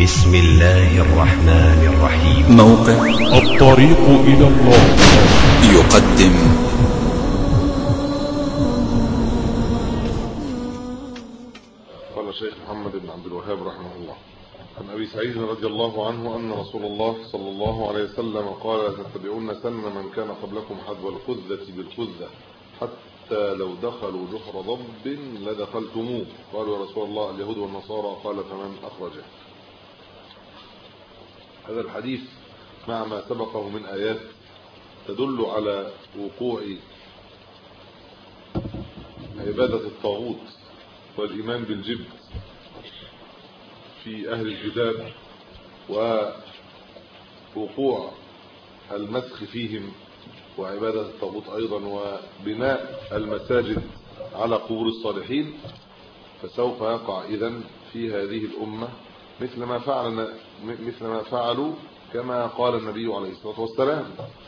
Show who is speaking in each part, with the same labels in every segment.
Speaker 1: بسم الله الرحمن الرحيم.
Speaker 2: موقع
Speaker 3: الطريق إلى الله
Speaker 2: يقدم
Speaker 4: قال الشيخ محمد بن عبد الوهاب رحمه الله عن أبي سعيد رضي الله عنه أن رسول الله صلى الله عليه وسلم قال: تتبعون سن من كان قبلكم حذو الخذة بالخذة حتى لو دخلوا جحر ضب لدخلتموه. قالوا: يا رسول الله اليهود والنصارى. قال: فمن أخرجه؟ هذا الحديث مع ما سبقه من آيات تدل على وقوع عبادة الطاغوت والإيمان بالجبت في أهل الكتاب ووقوع المسخ فيهم وعبادة الطاغوت أيضا وبناء المساجد على قبور الصالحين، فسوف يقع إذن في هذه الأمة مثل ما فعلوا كما قال النبي عليه الصلاة والسلام.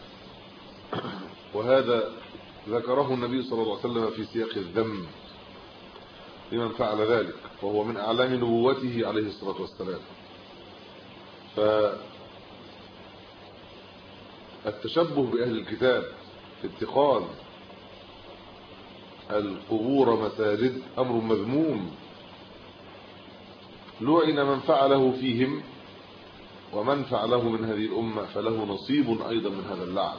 Speaker 4: وهذا ذكره النبي صلى الله عليه وسلم في سياق الذم لمن فعل ذلك، وهو من أعلام نبوته عليه الصلاة والسلام. فالتشبه بأهل الكتاب في اتخاذ القبور مساجد أمر مذموم، لعن من فعله فيهم، ومن فعله من هذه الأمة فله نصيب أيضا من هذا اللعن.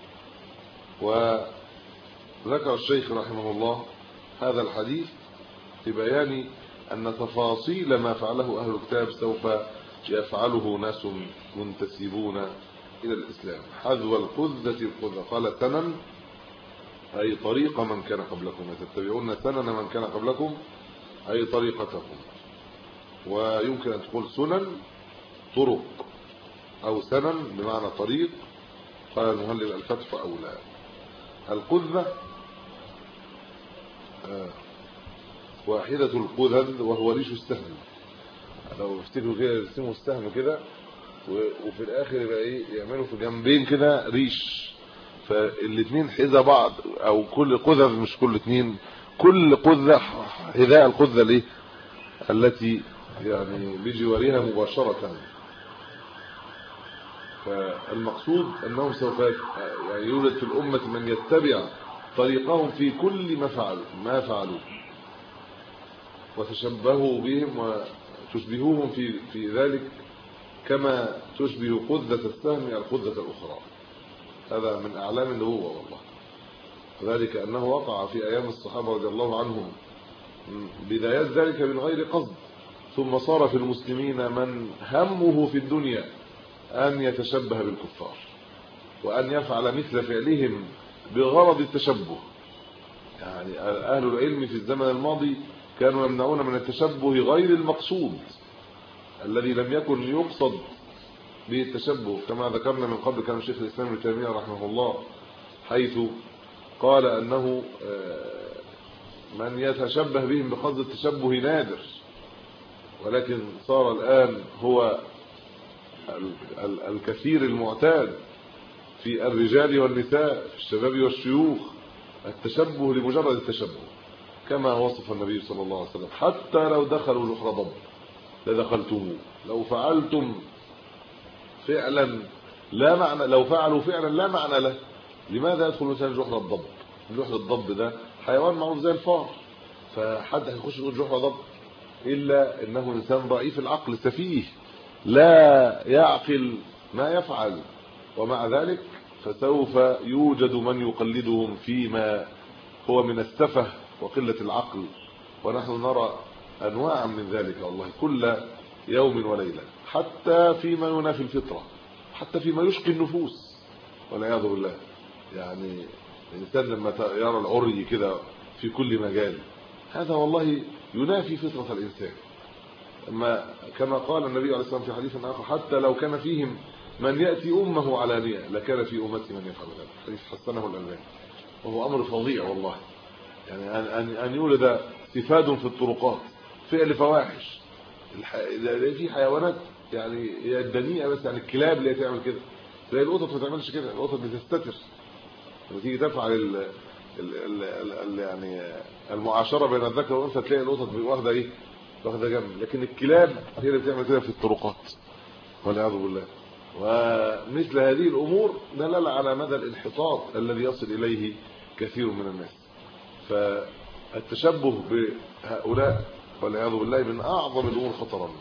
Speaker 4: وذكر الشيخ رحمه الله هذا الحديث في بيان أن تفاصيل ما فعله أهل الكتاب سوف يفعله ناس منتسبون إلى الإسلام. حذو الخذة الخذة، قال سنن أي طريق من كان قبلكم، تتبعون سنن من كان قبلكم أي طريقتكم. ويمكن أن تقول سنن طرق أو سنن بمعنى طريق. قال المهلب الفتح أولى. القذة واحدة القذذ وهو ريش السهم. لو افتكروا كده يرسموا السهم كده وفي الآخر يبقى ايه، يعملوا في جنبين كده ريش، فالاثنين حذا بعض، او كل قذذ مش كل اثنين، كل قذة حذاء القذة الايه التي يعني بجوارها مباشرة. فالمقصود انهم سوف يعني يولد في الأمة من يتبع طريقهم في كل ما فعلوا وتشبهوا بهم وتشبهوهم في ذلك كما تشبه قذة السهم القذة الأخرى. هذا من أعلام النبوة والله، ذلك أنه وقع في أيام الصحابة رضي الله عنهم بدايات ذلك من غير قصد، ثم صار في المسلمين من همه في الدنيا أن يتشبه بالكفار وأن يفعل مثل فعلهم بغرض التشبه. يعني أهل العلم في الزمن الماضي كانوا يمنعون من التشبه غير المقصود الذي لم يكن يقصد به التشبه، كما ذكرنا من قبل كان الشيخ الإسلام ابن تيمية رحمه الله حيث قال أنه من يتشبه بهم بقصد التشبه نادر، ولكن صار الآن هو الكثير المعتاد في الرجال والنساء في الشباب والشيوخ التشبه لمجرد التشبه، كما وصف النبي صلى الله عليه وسلم: حتى لو دخلوا جحر ضب لدخلتموه. لو فعلتم فعلا لا معنى، لو فعلوا فعلا لا معنى له، لماذا يدخل الانسان جحر الضب؟ جحر الضب ده حيوان معروف زي الفار، فحد هيخش يقول جحر ضب الا انه انسان ضعيف العقل سفيه لا يعقل ما يفعل، ومع ذلك فسوف يوجد من يقلدهم فيما هو من السفه وقلة العقل. ونحن نرى أنواع من ذلك والله كل يوم وليلة، حتى فيما ينافي الفطرة، حتى فيما يشقي النفوس والعياذ بالله. يعني الإنسان لما يرى العري كده في كل مجال، هذا والله ينافي فطرة الإنسان. كما قال النبي عليه الصلاة والسلام في حديث آخر: حتى لو كان فيهم من يأتي أمه علانية لكان في أمتي من يفعل ذلك. حديث حسنه الألباني، وهو أمر فظيع والله. يعني أن يولد سفاد في الطرقات، فعل فواحش. في حيوانات يعني هي الدنيئة، بس يعني الكلاب اللي تعمل كده، زي القطط ما تعملش كده. القطط بتستتر لما تيجي تفعل يعني المعاشرة بين الذكر والأنثى، تلاقي القطط واخده ايه واخده جنب، لكن الكلاب هي اللي بتعمل كده في الطرقات والعياذ بالله. ومثل هذه الامور دلالة على مدى الانحطاط الذي يصل اليه كثير من الناس. فالتشبه بهؤلاء والعياذ بالله من اعظم الامور خطرا.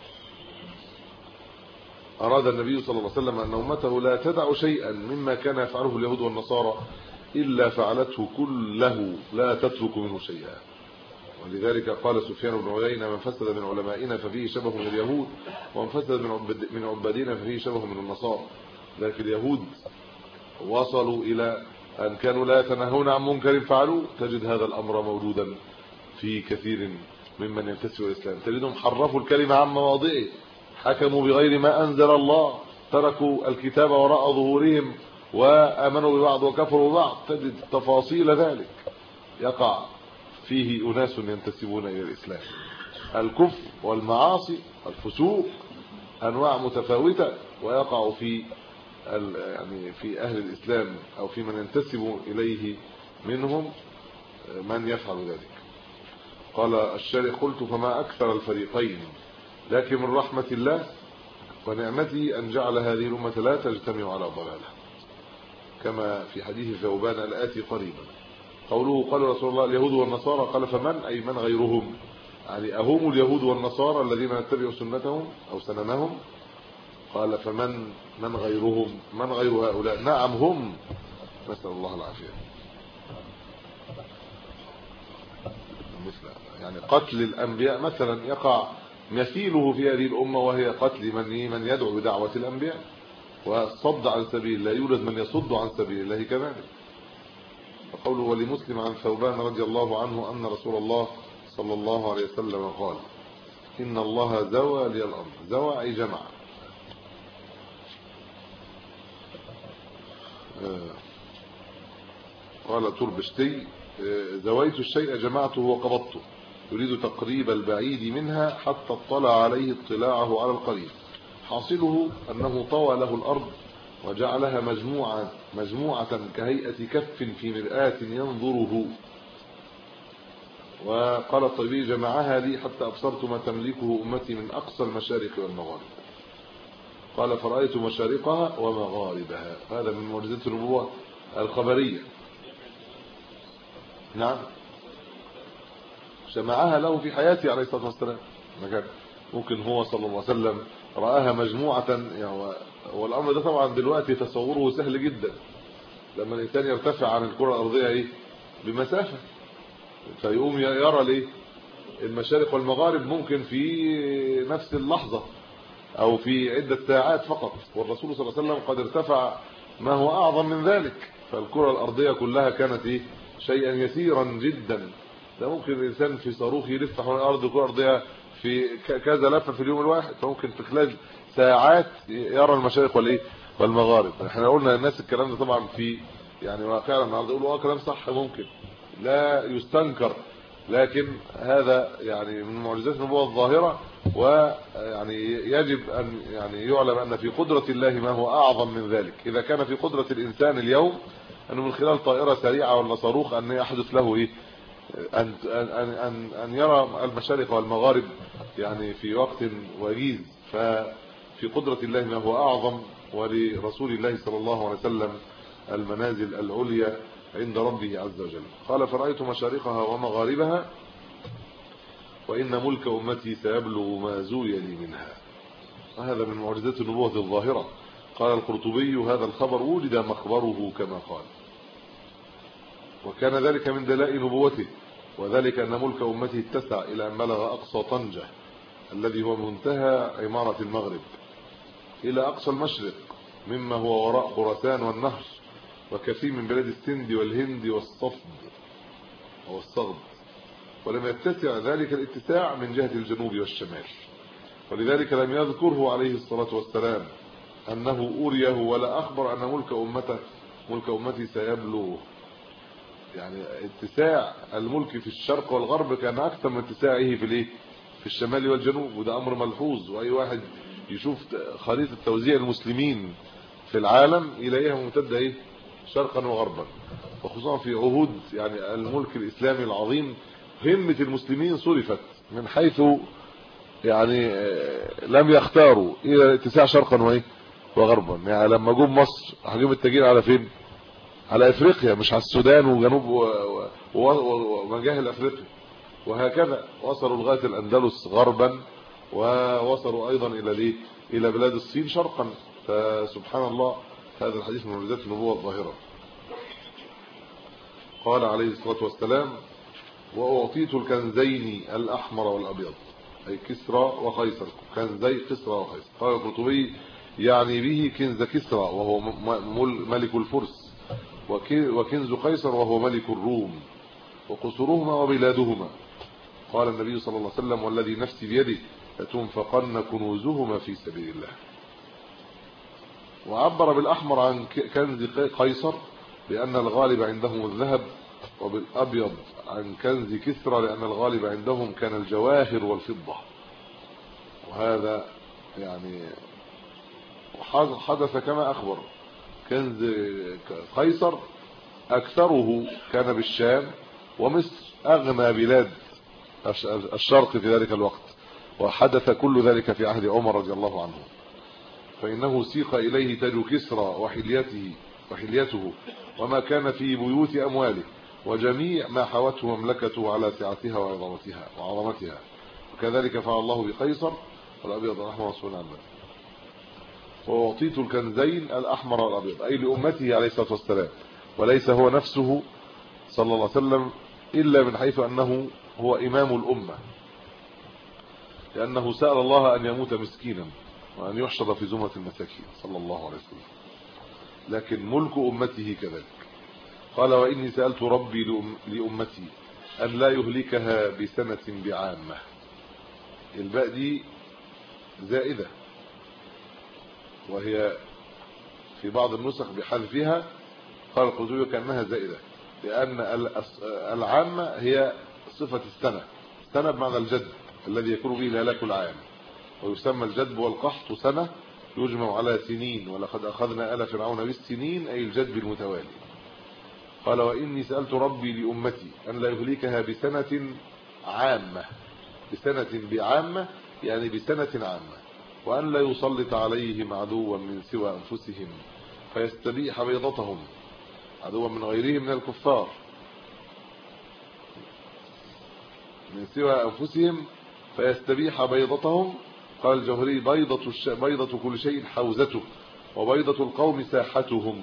Speaker 4: اراد النبي صلى الله عليه وسلم ان امته لا تدع شيئا مما كان يفعله اليهود والنصارى الا فعلته كله لا تترك منه شيئا. ولذلك قال سفيان بن عيينة: من فسد من علمائنا ففيه شبه من اليهود، ومن فسد من عبادنا ففيه شبه من النصارى. لكن اليهود وصلوا الى ان كانوا لا يتناهون عن منكر فعلوه. تجد هذا الامر موجودا في كثير ممن ينتسب الى الاسلام. تجدهم حرفوا الكلمه عن مواضعه، حكموا بغير ما انزل الله، تركوا الكتاب وراء ظهورهم وامنوا ببعض وكفروا ببعض. تجد تفاصيل ذلك يقع فيه اناس ينتسبون الى الاسلام. الكفر والمعاصي والفسوق انواع متفاوته، ويقع في يعني في اهل الاسلام او في من ينتسب اليه منهم من يفعل ذلك. قال الشارح: قلت فما اكثر الفريقين، لكن من رحمه الله ونعمته ان جعل هذه الامه لا تجتمع على ضلاله، كما في حديث ثوبان الاتي قريبا. قوله قال رسول الله: اليهود والنصارى، قال فمن؟ اي من غيرهم؟ يعني اهم اليهود والنصارى الذين نتبع سنتهم او سننهم؟ قال فمن غيرهم؟ من غير هؤلاء؟ نعم هم، نسأل الله العافية. مثل يعني قتل الانبياء مثلا يقع مثيله في هذه الامه، وهي قتل من يدعو بدعوه الانبياء، والصد عن سبيل الله. يوجد من يصد عن سبيل الله كذلك. وقوله: ولمسلم عن ثوبان رضي الله عنه ان رسول الله صلى الله عليه وسلم قال: ان الله زوى لي الارض. زوى اي جمع. قال تربشتي: زويت الشيء جمعته وقبضته، يريد تقريب البعيد منها حتى اطلع عليه اطلاعه على القريب. حاصله انه طوى له الارض وجعلها مجموعه كهيئه كف في مرآة ينظره. وقال الطيبي: جمعها لي حتى ابصرت ما تملكه امتي من اقصى المشارق والمغارب. قال: فرأيت مشارقها ومغاربها. هذا من معجزات النبوة الخبرية. نعم، جمعها له في حياته عليه الصلاة والسلام. ممكن هو صلى الله عليه وسلم رآها مجموعة يعني. والأمر ده طبعا دلوقتي تصوره سهل جدا، لما الإنسان يرتفع عن الكرة الأرضية بمسافة، فيقوم يرى المشارق والمغارب ممكن في نفس اللحظة او في عدة ساعات فقط. والرسول صلى الله عليه وسلم قد ارتفع ما هو اعظم من ذلك، فالكرة الارضية كلها كانت شيئا يسيرا جدا. ده ممكن الانسان في صاروخ يلف حول الارض الكرة الارضية في كذا لفة في اليوم الواحد، فممكن في خلال ساعات يرى المشارق والمغارب. احنا قلنا للناس الكلام ده طبعا في يعني واقعنا النهارده يقولوا كلام صح، ممكن لا يستنكر، لكن هذا يعني من معجزات النبوة الظاهرة. ويعني يجب ان يعني يعلم ان في قدرة الله ما هو اعظم من ذلك. اذا كان في قدرة الانسان اليوم انه من خلال طائرة سريعة ولا صاروخ ان يحدث له ان يرى المشارق والمغارب يعني في وقت وجيز، ففي قدرة الله ما هو اعظم. ولرسول الله صلى الله عليه وسلم المنازل العليا عند ربه عز وجل. قال: فرأيت مشارقها ومغاربها وإن ملك أمتي سيبلغ ما زوي لي منها. وهذا من معجزات النبوة الظاهرة. قال القرطبي: هذا الخبر وجد مخبره كما قال، وكان ذلك من دلائل نبوته، وذلك أن ملك أمتي اتسع إلى أن بلغ أقصى طنجة الذي هو منتهى عمارة المغرب، إلى أقصى المشرق مما هو وراء خراسان والنهر، وكثير من بلاد السند والهند والصفد والصغد. ولم يتسع ذلك الاتساع من جهة الجنوب والشمال، ولذلك لم يذكره عليه الصلاة والسلام أنه أريه، ولا أخبر أن ملك أمتي سيبلغ. يعني اتساع الملك في الشرق والغرب كان أكثر من اتساعه في الشمال والجنوب، وده أمر ملحوظ. وأي واحد يشوف خريطة توزيع المسلمين في العالم إليها ممتدة شرقا وغربا، وخصوصا في عهود يعني الملك الإسلامي العظيم همة المسلمين صرفت من حيث يعني لم يختاروا الى الاتساع شرقا وايه وغربا. يعني لما جم مصر هجوم التاجير على فين؟ على افريقيا، مش على السودان وجنوب ومجاهل افريقيا. وهكذا وصلوا لغايه الاندلس غربا، ووصلوا ايضا الى بلاد الصين شرقا. فسبحان الله، هذا الحديث من معجزات النبوه الظاهره. قال عليه الصلاه والسلام: واعطيت الكنزين الاحمر والابيض، اي كسرى وقيصر، كنزي كسرى وقيصر. قال القرطبي: يعني به كنز كسرى وهو ملك الفرس، وكنز قيصر وهو ملك الروم، وقصورهما وبلادهما. قال النبي صلى الله عليه وسلم: والذي نفسي بيده لتنفقن كنوزهما في سبيل الله. وعبر بالاحمر عن كنز قيصر لان الغالب عندهم الذهب، وبالابيض عن كنز كسرى لان الغالب عندهم كان الجواهر والفضه. وهذا يعني حدث كما اخبر. كنز قيصر اكثره كان بالشام ومصر، اغنى بلاد الشرق في ذلك الوقت، وحدث كل ذلك في عهد عمر رضي الله عنه. فانه سيق اليه تاج كسرى وحليته وما كان في بيوت امواله، وجميع ما حوته مملكته على سعتها وعظمتها. وكذلك فعل الله بقيصر، والابيض والاحمر مسؤول عن ذلك. وأعطيت الكنزين الأحمر والأبيض، أي لأمته عليه الصلاة والسلام، وليس هو نفسه صلى الله عليه وسلم إلا من حيث أنه هو إمام الأمة، لأنه سأل الله أن يموت مسكينا وأن يحشر في زمرة المساكين صلى الله عليه وسلم، لكن ملك أمته كذلك. قال: وإني سألت ربي لأمتي أن لا يهلكها بسنة بعامة. الباء دي زائدة، وهي في بعض النسخ بحذفها. قال القرطبي كأنها زائدة، لأن العامة هي صفة السنة، السنة بمعنى الجدب الذي يكون به الهلاك العام، ويسمى الجدب والقحط سنة يجمع على سنين، ولقد أخذنا آل فرعون بالسنين، أي الجدب المتوالي. قال: وإني سألت ربي لأمتي أن لا يهلكها بسنة عامة، بسنة بعامة يعني بسنة عامة، وأن لا يسلط عليهم عدوا من سوى أنفسهم فيستبيح بيضتهم، عدوا من غيرهم من الكفار، من سوى أنفسهم فيستبيح بيضتهم. قال الجوهري: بيضة كل شيء حوزته، وبيضة القوم ساحتهم.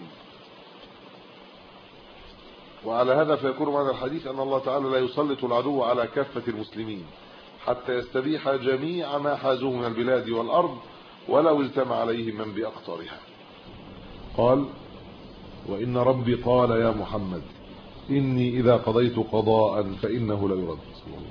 Speaker 4: وعلى هذا فيكون معنى الحديث أن الله تعالى لا يسلط العدو على كافة المسلمين حتى يستبيح جميع ما حازوه من البلاد والأرض، ولو اجتمع عليهم من بأقطارها. قال: وإن ربي قال يا محمد إني إذا قضيت قضاء فإنه لا يرد،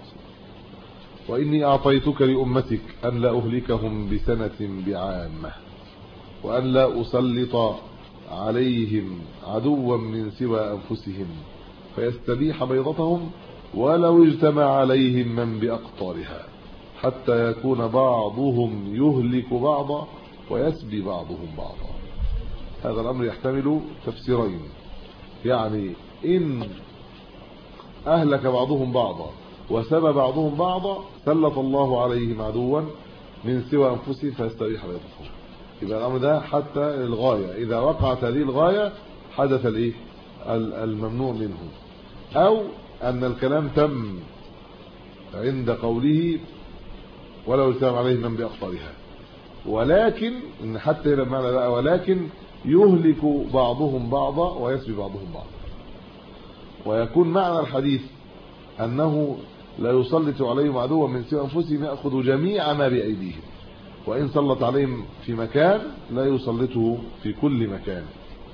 Speaker 4: وإني أعطيتك لأمتك أن لا أهلكهم بسنة بعامة، وأن لا أسلط عليهم عدوا من سوى أنفسهم فيستبيح بيضتهم، ولو اجتمع عليهم من بأقطارها، حتى يكون بعضهم يهلك بعضا ويسبي بعضهم بعضا. هذا الأمر يحتمل تفسيرين، يعني إن أهلك بعضهم بعضا وسبى بعضهم بعضا سلط الله عليهم عدوا من سوى أنفسهم فيستبيح بيضتهم. يبقى الأمر ده حتى الغاية، إذا وقعت هذه الغاية حدث الإيه؟ الممنوع منه. أو أن الكلام تم عند قوله ولو اجتمع عليهم من بأقطارها، ولكن إن حتى إلى المعنى بقى ولكن يهلك بعضهم بعضا ويسبي بعضهم بعضا. ويكون معنى الحديث أنه لا يسلط عليهم عدوا من سوى أنفسهم يأخذ جميع ما بأيديهم، وإن سلط عليهم في مكان لا يسلطه في كل مكان.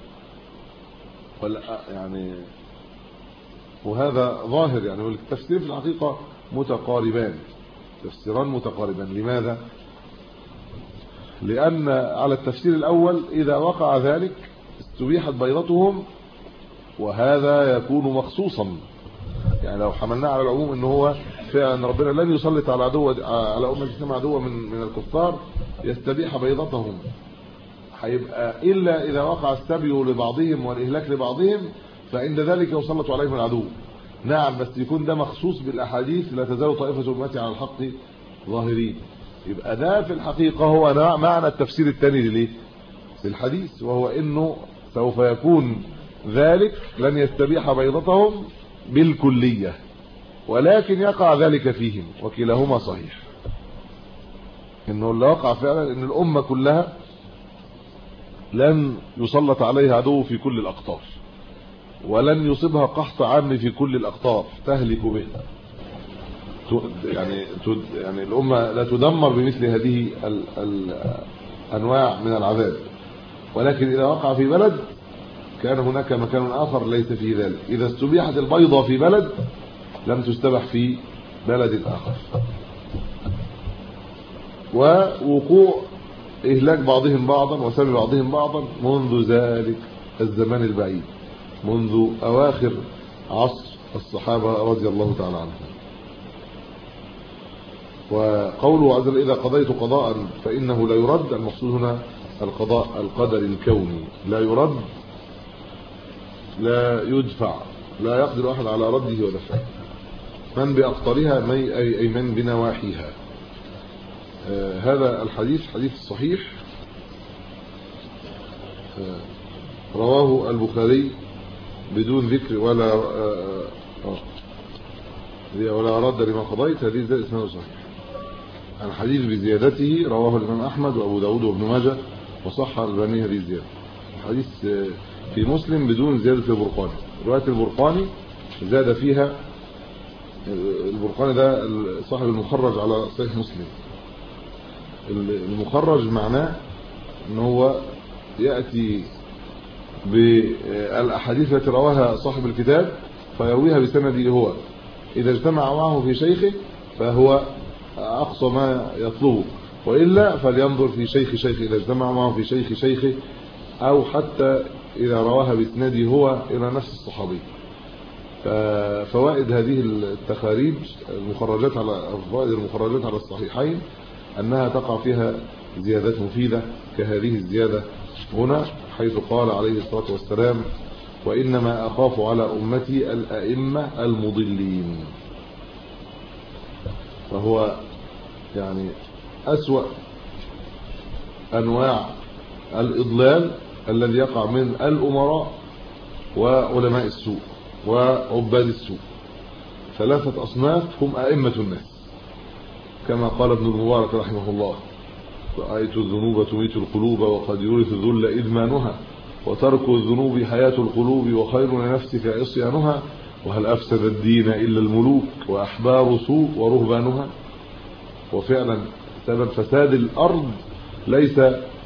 Speaker 4: يعني وهذا ظاهر، يعني والتفسير في الحقيقة متقاربان، تفسيران متقاربان. لماذا؟ لأن على التفسير الأول إذا وقع ذلك استبيحت بيضتهم، وهذا يكون مخصوصا، يعني لو حملناه على العموم ان هو فعلا ربنا لن يسلط على أمة الإسلام عدوا من الكفار يستبيح بيضتهم، هيبقى إلا إذا وقع السبي لبعضهم والإهلاك لبعضهم، فعند ذلك يسلط عليهم العدو. نعم، بس يكون ده مخصوص بالاحاديث لا تزال طائفه امتي على الحق ظاهرين. يبقى ده في الحقيقه هو معنى التفسير الثاني للايه للحديث، وهو انه سوف يكون ذلك لن يستبيح بيضتهم بالكليه، ولكن يقع ذلك فيهم، وكلاهما صحيح. انه اللي وقع فعلا ان الامه كلها لن يسلط عليها عدو في كل الاقطار، ولن يصيبها قحط عام في كل الاقطار تهلك به، يعني الامه لا تدمر بمثل هذه الانواع من العذاب. ولكن اذا وقع في بلد كان هناك مكان اخر ليس فيه ذلك. اذا استبيحت البيضه في بلد لم تستبح في بلد اخر. ووقوع إهلاك بعضهم بعضا وسبي بعضهم بعضا منذ ذلك الزمان البعيد، منذ أواخر عصر الصحابة رضي الله تعالى عنهم. وقوله عز وجل إذا قضيت قضاء فإنه لا يرد، المقصود هنا القضاء القدر الكوني، لا يرد لا يدفع، لا يقدر أحد على رده ودفعه. من بأقطارها أي من بنواحيها. هذا الحديث حديث صحيح رواه البخاري بدون ذكر ولا رد لما قضيت، هذه زي اسمه صحيح. الحديث بزيادته رواه الإمام أحمد وأبو داود وابن ماجه وصح الألباني هذه الزيادة. الحديث في مسلم بدون زيادة البرقاني. رواية البرقاني زاد فيها، البرقاني ده صاحب المخرج على صحيح مسلم. المخرج معناه ان هو ياتي بالاحاديث التي رواها صاحب الكتاب فيرويها بسنده هو، اذا اجتمع معه في شيخه فهو اقصى ما يطلبه، والا فلينظر في شيخ شيخه اذا اجتمع معه في شيخ شيخه، او حتى اذا رواها باسناده هو الى نفس الصحابي. ففوائد هذه التخاريج المخرجات على فوائد المخرجات على الصحيحين أنها تقع فيها زيادات مفيدة كهذه الزيادة هنا، حيث قال عليه الصلاة والسلام وإنما أخاف على أمتي الأئمة المضلين. فهو يعني أسوأ أنواع الإضلال الذي يقع من الأمراء وعلماء السوء وعباد السوء. ثلاثة أصناف هم أئمة الناس، كما قال ابن المبارك رحمه الله رأيت الذنوب تميت القلوب وقد يورث الذل إدمانها، وترك الذنوب حياة القلوب وخير لنفسك عصيانها، وهل أفسد الدين إلا الملوك وأحبار سوء ورهبانها. وفعلا سبب فساد الأرض ليس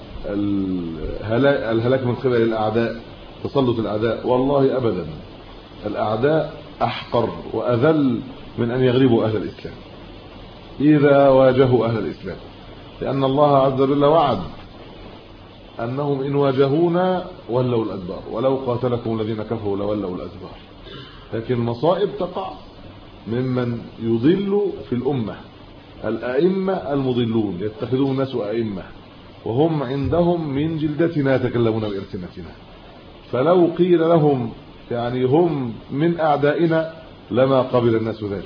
Speaker 4: الهلاك من قبل الأعداء، تسلط الأعداء، والله أبدا. الأعداء أحقر وأذل من أن يغلبوا أهل الإسلام إذا واجهوا أهل الإسلام، لأن الله عز وجل وعد أنهم إن واجهونا ولوا الأدبار، ولو قاتلكم الذين كفروا لولوا الأدبار. لكن المصائب تقع ممن يضل في الأمة، الأئمة المضلون يتخذون الناس أئمة وهم عندهم من جلدتنا يتكلمون بألسنتنا، فلو قيل لهم يعني هم من أعدائنا لما قبل الناس ذلك،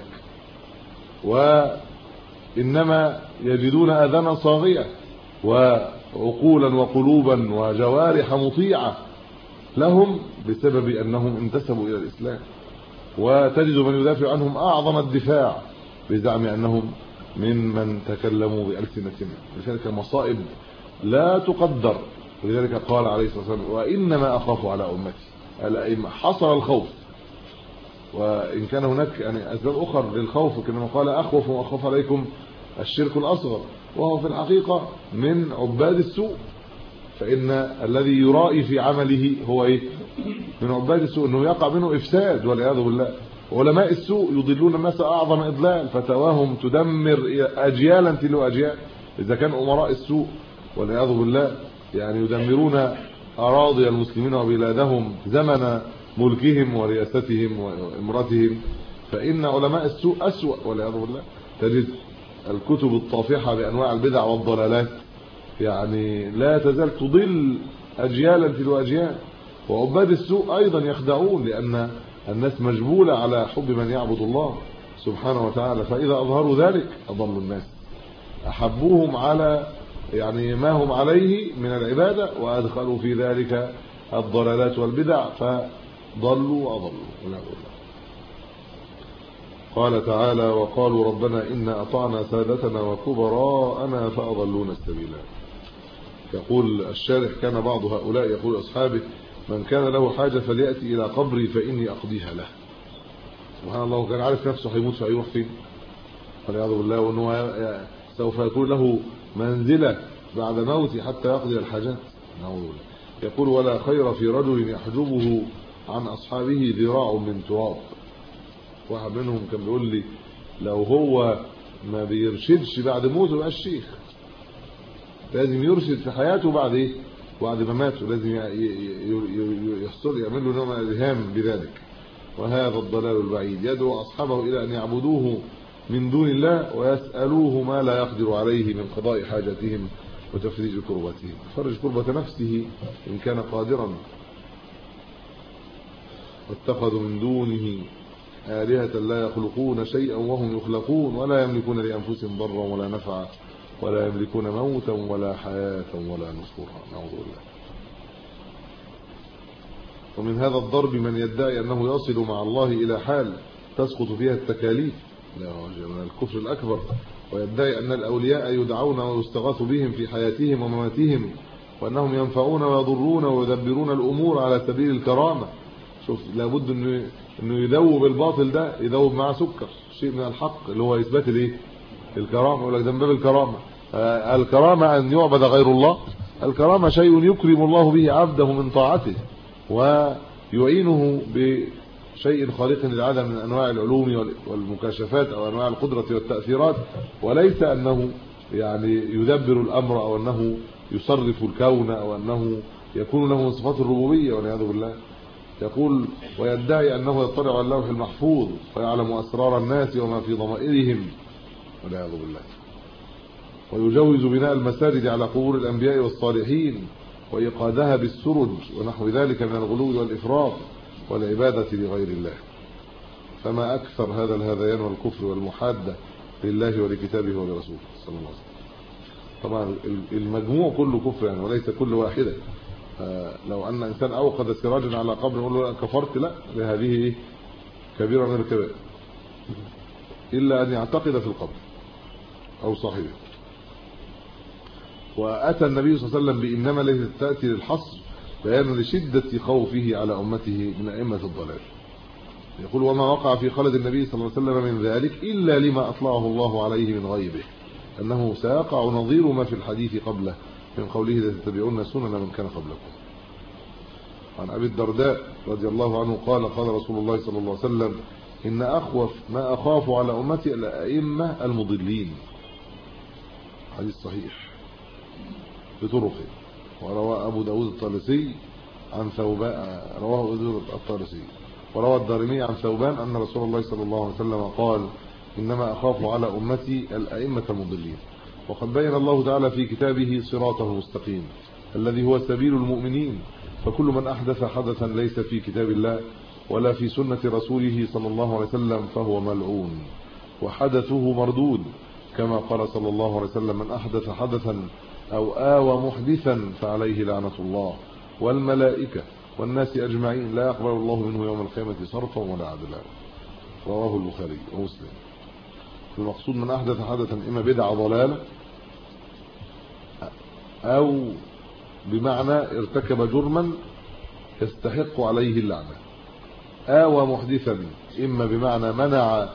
Speaker 4: وإنما يجدون أذانا صاغية وعقولا وقلوبا وجوارح مطيعة لهم بسبب أنهم انتسبوا إلى الإسلام. وتجد من يدافع عنهم أعظم الدفاع بزعم أنهم ممن تكلموا بألسنتنا. لذلك المصائب لا تقدر، ولذلك قال عليه الصلاة والسلام وإنما أخاف على أمتي الأئمة. حصل الخوف، وإن كان هناك يعني أسباب أخرى للخوف، كما قال أخوف وأخاف عليكم الشرك الأصغر، وهو في الحقيقة من عباد السوء، فإن الذي يرائي في عمله هو إيه؟ من عباد السوء، أنه يقع منه إفساد والعياذ بالله. علماء السوء يضلون الناس أعظم إضلال، فتواهم تدمر أجيالا تلو أجيال. إذا كان أمراء السوء والعياذ بالله يعني يدمرون أراضي المسلمين وبلادهم زمن ملكهم ورياستهم وإمرتهم، فإن علماء السوء أسوأ والعياذ بالله. تجد الكتب الطافحة بأنواع البدع والضلالات يعني لا تزال تضل أجيالا تلو أجيال. وعباد السوء أيضا يخدعون، لأن الناس مجبولة على حب من يعبد الله سبحانه وتعالى، فإذا أظهروا ذلك أضلوا الناس، أحبوهم على يعني ما هم عليه من العبادة، وأدخلوا في ذلك الضلالات والبدع فضلوا وأضلوا. قال تعالى: وقالوا ربنا إنا أطعنا سادتنا وكبراءنا فأضلونا السبيلا. يقول الشارح: كان بعض هؤلاء يقول أصحابه: من كان له حاجة فليأتي إلى قبري فإني أقضيها له. سبحان الله، كان عارف نفسه هيموت فيروح فين والعياذ بالله، وأنه سوف يكون له منزلة بعد موته حتى يقضي الحاجات. نعوذ بالله. يقول: ولا خير في رجل يحجبه عن أصحابه ذراع من تراب. واحد منهم كان بيقول لي: لو هو ما بيرشدش بعد موته يبقى الشيخ، لازم يرشد في حياته بعد ايه؟ بعد ما ماته لازم يحصل يعمل له نوع من الالهام بذلك. وهذا الضلال البعيد يدعو اصحابه الى ان يعبدوه من دون الله ويسالوه ما لا يقدر عليه من قضاء حاجاتهم وتفريج كربتهم. فرج كربة نفسه ان كان قادرا. واتخذوا من دونه آلهة لا يخلقون شيئا وهم يخلقون ولا يملكون لأنفسهم ضرا ولا نفعا ولا يملكون موتا ولا حياة ولا نشورا. نعوذ بالله. ومن هذا الضرب من يدعي أنه يصل مع الله إلى حال تسقط فيها التكاليف من الكفر الأكبر، ويدعي أن الأولياء يدعون ويستغاث بهم في حياتهم ومماتهم، وأنهم ينفعون ويضرون ويدبرون الأمور على سبيل الكرامة. شوف، لابد انه يذوب الباطل ده، يذوب معه سكر، شيء من الحق اللي هو اثبات الايه؟ الكرامه. يقول لك ده من باب الكرامه. الكرامه ان يعبد غير الله. الكرامه شيء يكرم الله به عبده من طاعته ويعينه بشيء خارق للعاده من انواع العلوم والمكاشفات او انواع القدره والتاثيرات، وليس انه يعني يدبر الامر او انه يصرف الكون او انه يكون له صفات الربوبيه والعياذ بالله. يقول: ويدعي أنه يطلع على اللوح المحفوظ ويعلم أسرار الناس وما في ضمائرهم والعياذ بالله. ويجوز بناء المساجد على قبور الأنبياء والصالحين وإيقادها بالسرج ونحو ذلك من الغلو والإفراط والعبادة لغير الله. فما أكثر هذا الهذيان والكفر والمحادة لله ولكتابه ولرسوله صلى الله عليه وسلم. طبعا المجموع كله كفر يعني، وليس كل واحدة. لو أن إنسان أوقد سراجا على قبر يقول له كفرت، لا، هذه كبيرة من الكبائر إلا أن يعتقد في القبر أو صاحبه. وأتى النبي صلى الله عليه وسلم بإنما التي تأتي للحصر بيانا لشدة خوفه على أمته من أئمة الضلال. يقول: وما وقع في خلد النبي صلى الله عليه وسلم من ذلك إلا لما أطلعه الله عليه من غيبه أنه سيقع نظير ما في الحديث قبله من قوله: لتتبعون سنن من كان قبلكم. عن أبي الدرداء رضي الله عنه قال: قال رسول الله صلى الله عليه وسلم: إن أخوف ما أخاف على أمتي الأئمة المضلين. حديث صحيح بطرقه. وروى أبو داود الطالسي عن ثوبان، رواه أبو داود الطالسي وروى الدارمي عن ثوبان أن رسول الله صلى الله عليه وسلم قال: إنما أخاف على أمتي الأئمة المضلين. وقد بين الله تعالى في كتابه صراطه المستقيم الذي هو سبيل المؤمنين، فكل من أحدث حدثا ليس في كتاب الله ولا في سنة رسوله صلى الله عليه وسلم فهو ملعون وحدثه مردود، كما قال صلى الله عليه وسلم: من أحدث حدثا أو آوى محدثا فعليه لعنة الله والملائكة والناس أجمعين لا يقبل الله منه يوم القيامة صرفا ولا عدلا. رواه البخاري ومسلم. المقصود من أحدث حدثا إما بدعة ضلالة أو بمعنى ارتكب جرما يستحق عليه اللعنة. آوى محدثا إما بمعنى منع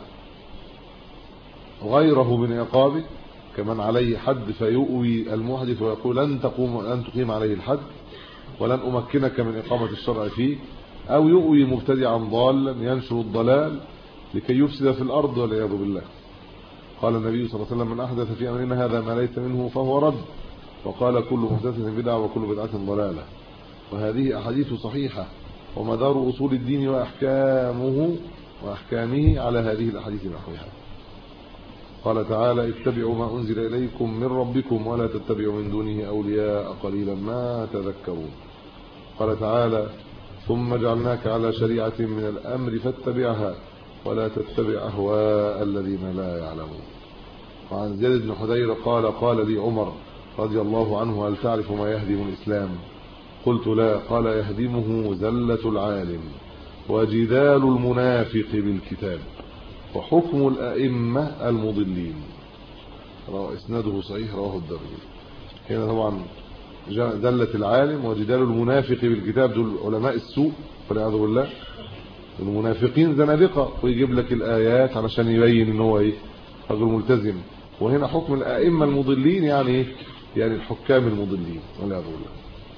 Speaker 4: غيره من عقابه كمن عليه حد فيؤوي المحدث ويقول: لن تقيم عليه الحد ولن أمكنك من إقامة الشرع فيه، أو يؤوي مبتدعا ضالا ينشر الضلال لكي يفسد في الأرض والعياذ بالله. قال النبي صلى الله عليه وسلم: من أحدث في أمرنا هذا ما ليس منه فهو رد. وقال: كل محدثة بدعة وكل بدعة ضلالة. وهذه أحاديث صحيحة ومدار أصول الدين وأحكامه على هذه الأحاديث نحوها. قال تعالى: اتبعوا ما أنزل إليكم من ربكم ولا تتبعوا من دونه أولياء قليلا ما تذكرون. قال تعالى: ثم جعلناك على شريعة من الأمر فاتبعها ولا تتبع أهواء الذين لا يعلمون. وعن زيد بن حدير قال لي عمر رضي الله عنه هل تعرف ما يهدم الإسلام؟ قلت لا. قال يهدمه زلة العالم وجدال المنافق بالكتاب وحكم الأئمة المضلين. اسناده صحيح رواه الدرمي. هنا طبعا زلة العالم وجدال المنافق بالكتاب دول علماء السوء والعياذ بالله، المنافقين زنادقة، ويجيب لك الآيات علشان يبين ان هو ايه رجل ملتزم. وهنا حكم الأئمة المضلين يعني ايه؟ يعني الحكام المضلين والعياذ بالله.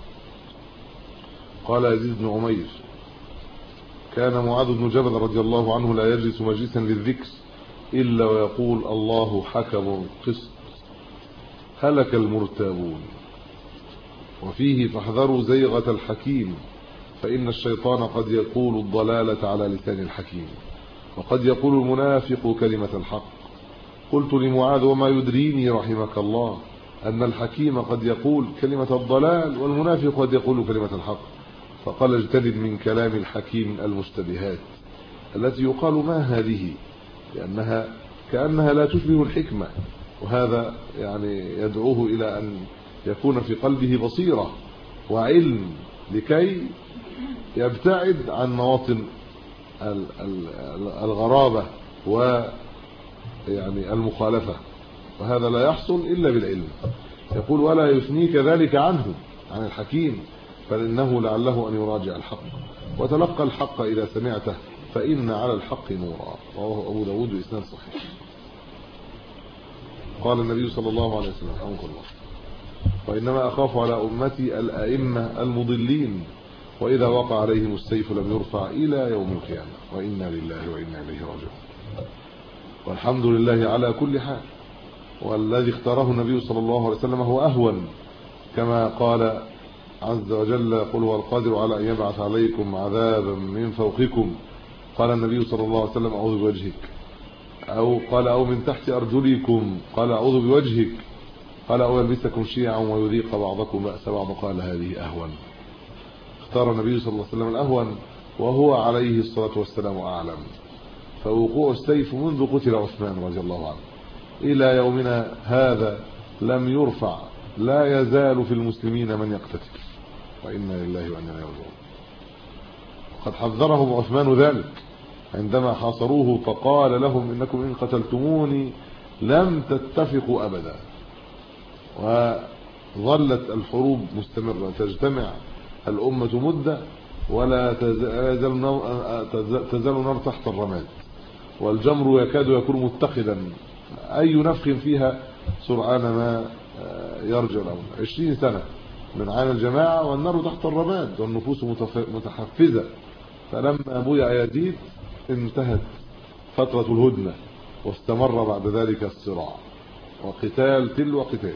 Speaker 4: قال يزيد بن عمير كان معاذ بن جبل رضي الله عنه لا يجلس مجلسا للذكر إلا ويقول الله حكم قسط هلك المرتابون، وفيه فاحذروا زيغة الحكيم فإن الشيطان قد يقول الضلالة على لسان الحكيم وقد يقول المنافق كلمة الحق. قلت لمعاذ وما يدريني رحمك الله أن الحكيم قد يقول كلمة الضلال والمنافق قد يقول كلمة الحق. فقال اجتنب من كلام الحكيم المشتبهات التي يقال ما هذه، لأنها كأنها لا تشبه الحكمة، وهذا يعني يدعوه إلى أن يكون في قلبه بصيرة وعلم لكي يبتعد عن مواطن الغرابة ويعني المخالفة، وهذا لا يحصل إلا بالعلم. يقول ولا يثنيك ذلك عنه عن الحكيم فإنه لعله أن يراجع الحق وتلقى الحق إذا سمعته فإن على الحق نورا. رواه أبو داود بإسناد صحيح. قال النبي صلى الله عليه وسلم أنك الله وإنما أخاف على أمتي الأئمة المضلين وإذا وقع عليهم السيف لم يرفع إلى يوم القيامة وإنا لله وإنا إليه راجعون. والحمد لله على كل حال، والذي اختاره النبي صلى الله عليه وسلم هو أهون، كما قال عز وجل قل هو القادر على أن يبعث عليكم عذابا من فوقكم. قال النبي صلى الله عليه وسلم أعوذ بوجهك، أو قال أو من تحت أرجلكم، قال أعوذ بوجهك، قال أو يلبسكم شيعا ويذيق بعضكم بأس بعض، قال هذه أهون. اختار النبي صلى الله عليه وسلم الأهون وهو عليه الصلاة والسلام أعلم. فوقوع السيف منذ قتل عثمان رضي الله عنه إلى يومنا هذا لم يرفع، لا يزال في المسلمين من يقتتل وإنا لله وإنا إليه راجعون. وقد حذرهم عثمان ذلك عندما حاصروه فقال لهم إنكم إن قتلتموني لم تتفقوا أبدا. وظلت الحروب مستمرة، تجتمع الأمة مدة ولا تزال نار تحت الرماد، والجمر يكاد يكون متخذا، أي نفخ فيها سرعان ما يرجع الأمر. 20 سنة من عام الجماعة والنار تحت الرماد والنفوس متحفزة. فلما بويع يزيد انتهت فترة الهدنة واستمر بعد ذلك الصراع وقتال تلو قتال،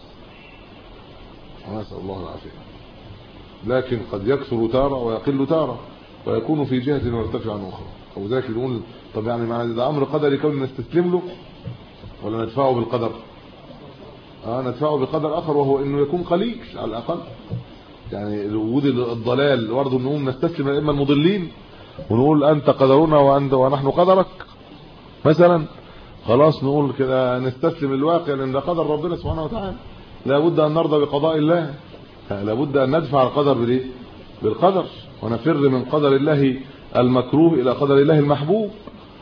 Speaker 4: ونسأل الله العافية. لكن قد يكثر تارة ويقل تارة ويكون في جهة ويرتفع عن أخرى. أو ذاك نقول طب يعني معنى ده أمر قدري كون نستسلم له ولا ندفعه بالقدر؟ ندفعه بقدر آخر، وهو إنه يكون قليل على الأقل. يعني وجود الضلال برضه نقوم نستسلم الأئمة المضلين ونقول أنت قدرنا ونحن قدرك مثلا، خلاص نقول كده نستسلم الواقع لأن ده قدر ربنا سبحانه وتعالى. لابد أن نرضى بقضاء الله، لابد أن ندفع القدر بالايه؟ بالقدر، ونفر من قدر الله المكروه إلى قدر الله المحبوب.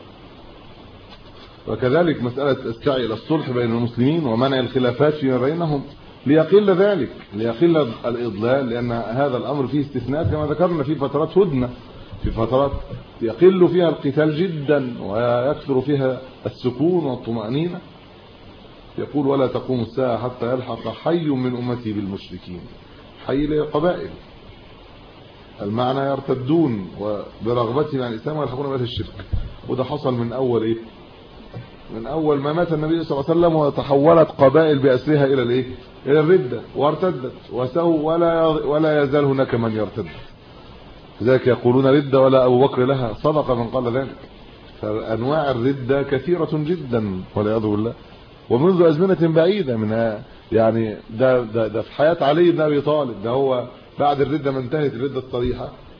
Speaker 4: وكذلك مسألة السعي إلى الصلح بين المسلمين ومنع الخلافات فيما بينهم ليقل ذلك، ليقل الإضلال، لأن هذا الأمر فيه استثناء كما ذكرنا في فترات هدنة، في فترات يقل فيها القتال جدا ويكثر فيها السكون والطمأنينة. يقول ولا تقوم الساعة حتى يلحق حي من أمتي بالمشركين. حي لقبائل، المعنى يرتدون وبرغبتهم عن الإسلام ويلحقون بأهل الشرك. وده حصل من أول إيه؟ من أول ما مات النبي صلى الله عليه وسلم وتحولت قبائل بأسرها إلى الإيه؟ إلى الردة وارتدت، ولا يزال هناك من يرتد. ذاك يقولون ردة ولا أبو بكر لها، صدق من قال ذلك. فأنواع الردة كثيرة جدا والعياذ بالله، ومنذ أزمنة بعيدة منها. يعني ده في حياة علي بن أبي طالب، ده هو بعد الردة ما انتهت الردة الصريحة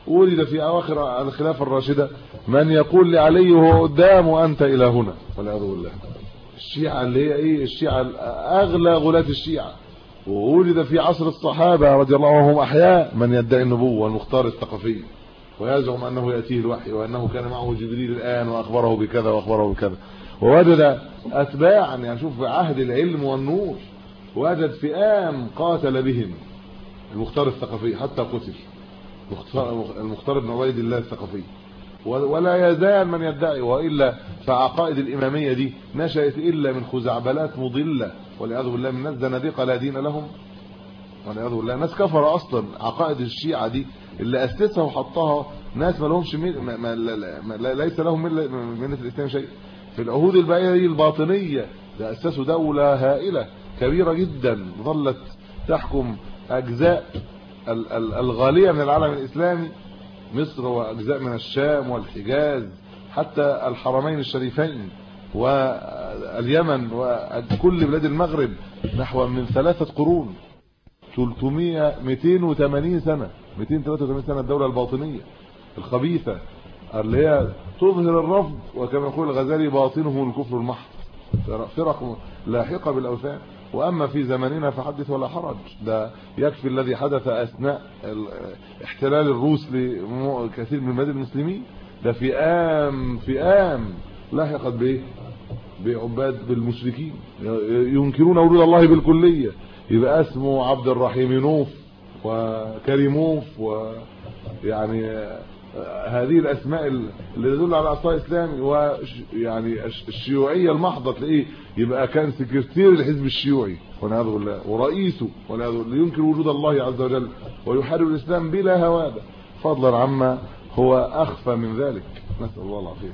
Speaker 4: ولد في اواخر الخلافه الراشده من يقول لعلي وهو قدام وانت الى هنا والعياذ بالله. الشيعه اللي هي ايه؟ الشيعه اغلى غلاة الشيعه. وولد في عصر الصحابه رضي الله عنهم احياء من يدعي النبوه والمختار الثقفي ويزعم انه ياتيه الوحي وانه كان معه جبريل الان واخبره بكذا واخبره بكذا. ووجد اتباعا، يعني شوف عهد العلم والنور، وجد فئام قاتل بهم المختار الثقفي حتى قتل، المختار بن عبيد الله الثقفي. ولا يزال من يدعي، والا فعقائد الاماميه دي نشأت الا من خزعبلات مضله والعياذ بالله، من ناس زنادقه لا دين لهم والعياذ بالله، ناس كفر اصلا. عقائد الشيعه دي اللي اسسها وحطها ناس ما لهمش ليس لهم من الاسلام شيء. في العهود البعيده دي الباطنيه ده اسسوا دوله هائله كبيره جدا ظلت تحكم اجزاء الغاليه من العالم الاسلامي، مصر واجزاء من الشام والحجاز حتى الحرمين الشريفين واليمن وكل بلاد المغرب، نحو من 3 قرون 280 سنه 283 سنه. الدوله الباطنيه الخبيثه اللي هي تظهر الرفض، وكما يقول الغزالي باطنه الكفر المحض، فرق لاحقه بالاوثان. واما في زماننا فحدث ولا حرج، ده يكفي الذي حدث اثناء احتلال الروس لكثير من بلاد المسلمين، ده فئام لاحقت بايه؟ بعباد بالمشركين ينكرون وجود الله بالكليه، يبقى اسمه عبد الرحيمينوف وكريموف، ويعني هذه الاسماء اللي تدل على اصل اسلامي. ويعني الشيوعيه المحضه تلاقيه يبقى كان سكرتير الحزب الشيوعي والعياذ بالله ورئيسه والعياذ بالله، ينكر وجود الله عز وجل ويحارب الاسلام بلا هواده، فضلا عما هو اخفى من ذلك، نسال الله العافيه.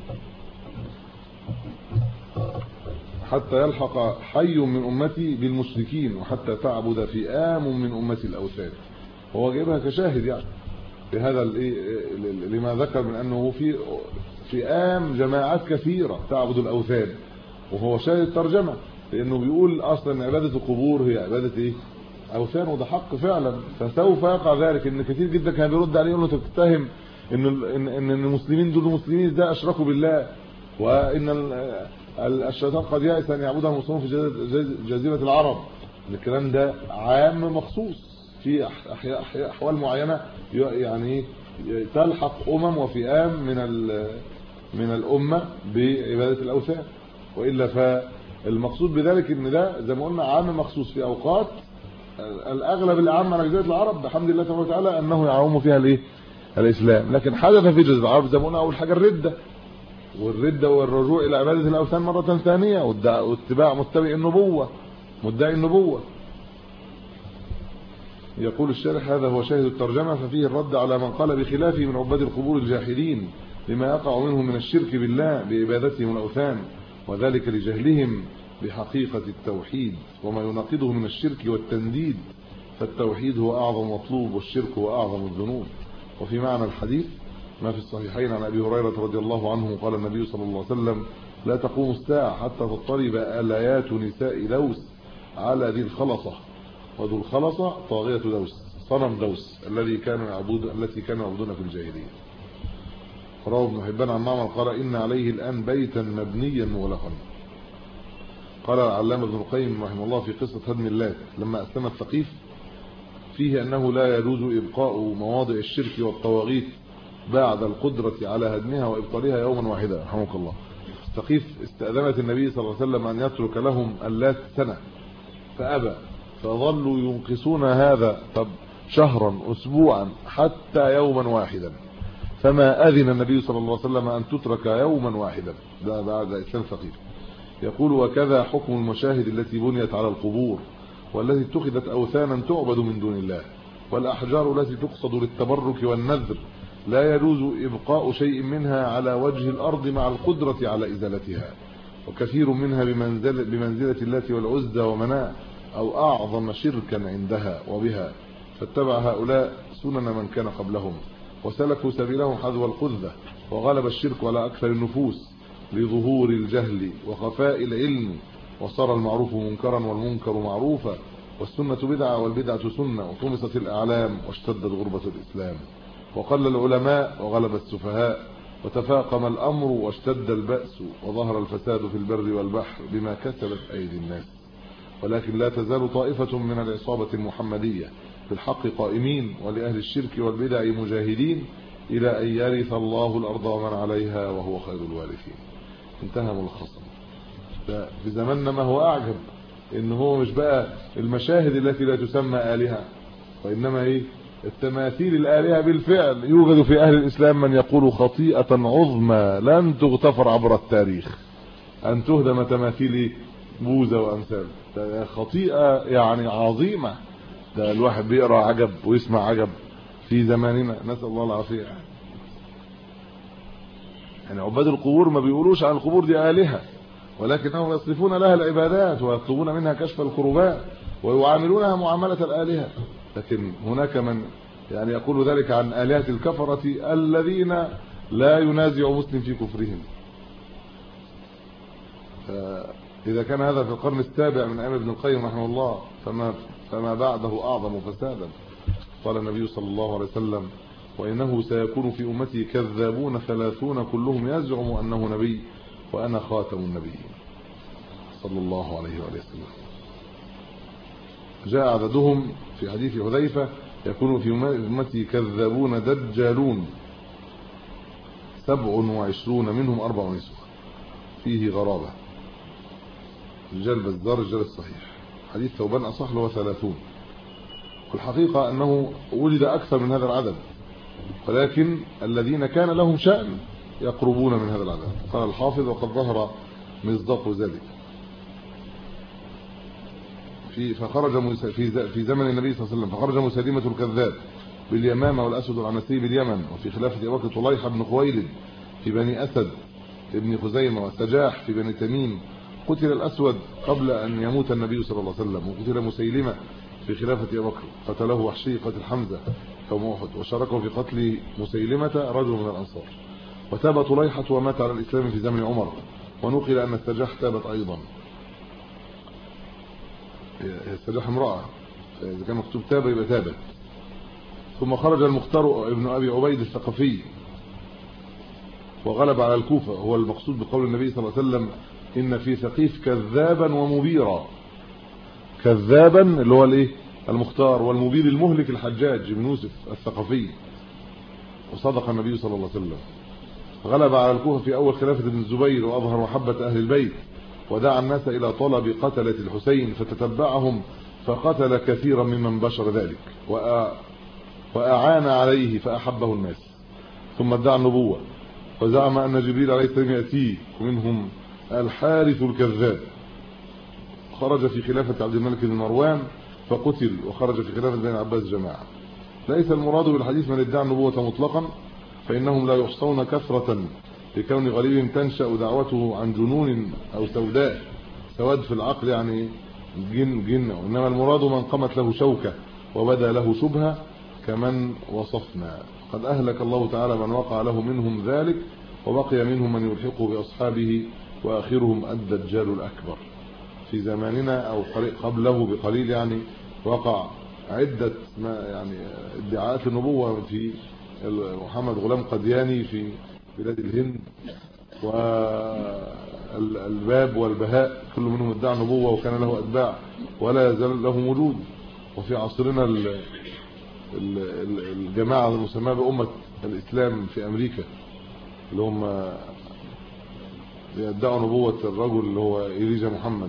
Speaker 4: حتى يلحق حي من امتي بالمشركين وحتى تعبد فئام من امتي الاوثان. هو جايبها كشاهد يعني بهذا لما ذكر من انه في فئام جماعات كثيره تعبد الاوثان، وهو شاهد ترجمه، لانه بيقول اصلا عباده القبور هي عباده ايه؟ اوثان، وده حق فعلا. فسوف يقع ذلك ان كثير جدا كان بيرد عليه انه تتهم ان المسلمين دول مسلمين ازاي اشركوا بالله، وان الشيطان قد يأس ان يعبدها المسلمون في جزيره العرب. الكلام ده عام مخصوص في احوال معينه، يعني تلحق وفئام من الامه بعباده الاوثان. والا فالمقصود بذلك ان ده زي ما قلنا عام مخصوص في اوقات الاغلب العام على جزيره العرب بحمد الله تبارك وتعالى انه يعوم فيها الاسلام. لكن حدث في جزيره العرب زي ما قلنا اول حاجه الرده والرجوع الى عباده الاوثان مره ثانيه، واتباع متبعي النبوه مدعي النبوه. يقول الشارح هذا هو شاهد الترجمه، ففيه الرد على من قال بخلافه من عباد القبور الجاحدين لما يقع منهم من الشرك بالله بعبادتهم الاوثان، وذلك لجهلهم بحقيقه التوحيد وما يناقضه من الشرك والتنديد، فالتوحيد هو اعظم مطلوب والشرك هو اعظم الذنوب. وفي معنى الحديث ما في الصحيحين عن ابي هريره رضي الله عنه قال النبي صلى الله عليه وسلم: لا تقوم الساعه حتى تضطرب آليات نساء دوس على ذي الخلصه، وذو الخلصه طاغيه دوس، صنم دوس التي كانوا يعبدون في الجاهليه. رواه ابن حبان عن معمر قال: ان عليه الان بيتا مبنيا مغلقا. قال العلامه ابن القيم رحمه الله في قصه هدم اللات لما اسلم الثقيف فيه انه لا يجوز ابقاء مواضع الشرك والطواغيت بعد القدره على هدمها وابطالها يوما واحدا. رحمك الله. الثقيف استاذنت النبي صلى الله عليه وسلم ان يترك لهم اللات سنه فابى، فظلوا ينقصون هذا شهرا اسبوعا حتى يوما واحدا، فما اذن النبي صلى الله عليه وسلم ان تترك يوما واحدا. ده بعد اسلام الثقيف. يقول: وكذا حكم المشاهد التي بنيت على القبور والتي اتخذت اوثانا تعبد من دون الله، والاحجار التي تقصد للتبرك والنذر لا يجوز ابقاء شيء منها على وجه الارض مع القدره على ازالتها، وكثير منها بمنزله اللات والعزى ومناة او اعظم شركا عندها وبها، فاتبع هؤلاء سنن من كان قبلهم وسلكوا سبيلهم حذو القذة، وغلب الشرك على اكثر النفوس لظهور الجهل وخفاء العلم، وصار المعروف منكرا والمنكر معروفا، والسنة بدعة والبدعة سنة، وطمست الاعلام واشتدت غربة الاسلام. وقل العلماء وغلب السفهاء وتفاقم الأمر واشتد البأس وظهر الفساد في البر والبحر بما كسبت أيدي الناس. ولكن لا تزال طائفة من العصابة المحمدية في الحق قائمين ولأهل الشرك والبدع مجاهدين إلى أن يرث الله الأرض ومن عليها وهو خير الوارثين. انتهى ملخصا. في زماننا ما هو أعجب إن هو مش بقى المشاهد التي لا تسمى آلهة، وإنما التماثيل الآلهة بالفعل. يوجد في أهل الإسلام من يقول خطيئة عظمى لن تغتفر عبر التاريخ أن تهدم تماثيل بوذا وأمثال. خطيئة يعني عظيمة. ده الواحد بيقرأ عجب ويسمع عجب في زماننا، نسأل الله العافية. يعني عباد القبور ما بيقولوش عن القبور دي آلهة، ولكنهم يصرفون لها العبادات ويطلبون منها كشف الكربات ويعاملونها معاملة الآلهة. لكن هناك من يعني يقول ذلك عن آلهة الكفرة الذين لا ينازع مسلم في كفرهم. إذا كان هذا في القرن السابع من أيام ابن القيم رحمه الله فما بعده أعظم فسادا. قال النبي صلى الله عليه وسلم: وإنه سيكون في أمتي كذابون 30 كلهم يزعم أنه نبي وأنا خاتم النبيين صلى الله عليه وسلم. جاء عددهم في حديث حذيفة: يكون في أمتي كذابون دجالون 27 منهم 4 نسوة. فيه غرابة. رجال بزار الرجال الصحيح. حديث ثوبان أصح له 30. والحقيقة أنه ولد أكثر من هذا العدد، ولكن الذين كان لهم شأن يقربون من هذا العدد. قال الحافظ: وقد ظهر مصداق ذلك فخرج في زمن النبي صلى الله عليه وسلم، فخرج مسيلمة الكذاب باليمامة والأسود العنسي باليمن، وفي خلافة أبي بكر طليحة بن خويلد في بني أسد ابن خزيمة، والسجاح في بني تميم. قتل الأسود قبل أن يموت النبي صلى الله عليه وسلم، وقتل مسيلمة في خلافة أبي بكر. قتله وحشي قتل حمزة يوم أحد، وشاركه في قتل مسيلمة رجل من الأنصار. وتاب طليحة ومات على الإسلام في زمن عمر، ونقل أن السجاح تابت أيضا. السجاح امرأة، إذا كان مكتوب تاب يبقى تابت. ثم خرج المختار ابن أبي عبيد الثقفي وغلب على الكوفة. هو المقصود بقول النبي صلى الله عليه وسلم: إن في ثقيف كذابا ومبيرا. كذابا اللي هو المختار، والمبير المهلك الحجاج بن يوسف الثقفي. وصدق النبي صلى الله عليه وسلم. غلب على الكوفة في أول خلافة ابن الزبير، وأظهر محبة أهل البيت، ودعا الناس إلى طلب قتلة الحسين، فتتبعهم فقتل كثيرا ممن بشر ذلك، وأعان عليه فأحبه الناس. ثم ادعى النبوة وزعم أن جبريل عليه السلام يأتيه، ومنهم الحارث الكذاب. خرج في خلافة عبد الملك بن مروان فقتل، وخرج في خلافة بني عباس جماعة. ليس المراد بالحديث من ادعى النبوة مطلقا، فإنهم لا يحصون كثرة لكون غريب تنشأ دعوته عن جنون أو سواد في العقل، يعني جن. وإنما المراد من قامت له شوكة وبدا له شبهة كمن وصفنا. قد أهلك الله تعالى من وقع له منهم ذلك، وبقي منهم من يلحقه بأصحابه، وآخرهم الدجال الأكبر. في زماننا أو قبله بقليل يعني وقع عدة يعني ادعاءات النبوة في محمد غلام قدياني في بلاد الهند، والباب والبهاء كل منهم ادعى النبوة وكان له أتباع ولا يزال له وجود. وفي عصرنا الجماعة المسماة بأمة الإسلام في أمريكا اللي هم يدعوا نبوة الرجل اللي هو إليجا محمد.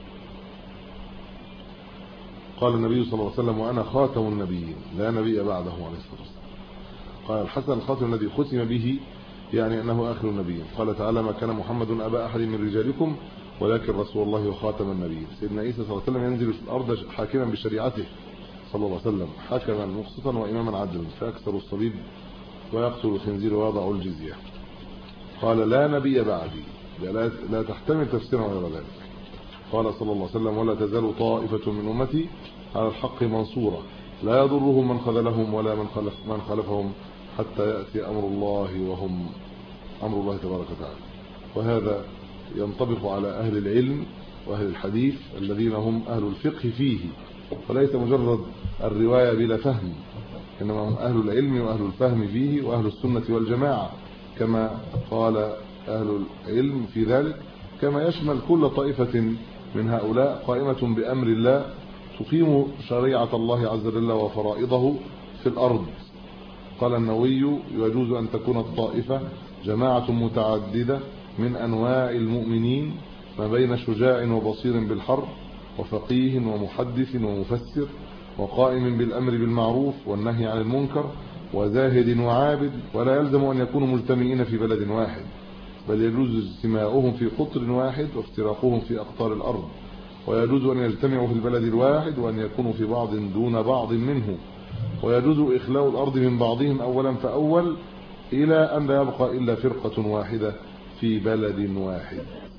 Speaker 4: قال النبي صلى الله عليه وسلم: وأنا خاتم النبيين لا نبي بعده عليه الصلاة والسلام. قال الحسن: الخاتم الذي ختم به يعني أنه آخر النبيين. قال تعالى: ما كان محمد أبا أحد من رجالكم ولكن رسول الله وخاتم النبيين. سيدنا عيسى صلى الله عليه وسلم ينزل في الأرض حاكما بشريعته صلى الله عليه وسلم، حكما مقسطا وإماما عدلا، فيكسر الصليب ويقتل الخنزير ويضع الجزية. قال: لا نبي بعدي، لا تحتمل تفسيرا غير ذلك. قال صلى الله عليه وسلم: ولا تزال طائفة من أمتي على الحق منصورة، لا يضرهم من خذلهم ولا من خلفهم حتى يأتي أمر الله، وهم أمر الله تبارك وتعالى. وهذا ينطبق على أهل العلم وأهل الحديث الذين هم أهل الفقه فيه، وليس مجرد الرواية بلا فهم، إنما هم أهل العلم وأهل الفهم فيه وأهل السنة والجماعة كما قال أهل العلم في ذلك، كما يشمل كل طائفة من هؤلاء قائمة بأمر الله تقيم شريعة الله عز وجل وفرائضه في الأرض. قال النووي: يجوز أن تكون الطائفة جماعة متعددة من أنواع المؤمنين ما بين شجاع وبصير بالحرب وفقيه ومحدث ومفسر وقائم بالأمر بالمعروف والنهي عن المنكر وزاهد وعابد، ولا يلزم أن يكونوا مجتمعين في بلد واحد، بل يجوز اجتماعهم في قطر واحد وافتراقهم في أقطار الأرض، ويجوز أن يجتمعوا في البلد الواحد وأن يكونوا في بعض دون بعض منه، ويجوز إخلاء الأرض من بعضهم أولا فأول إلى أن لا يبقى إلا فرقة واحدة في بلد واحد،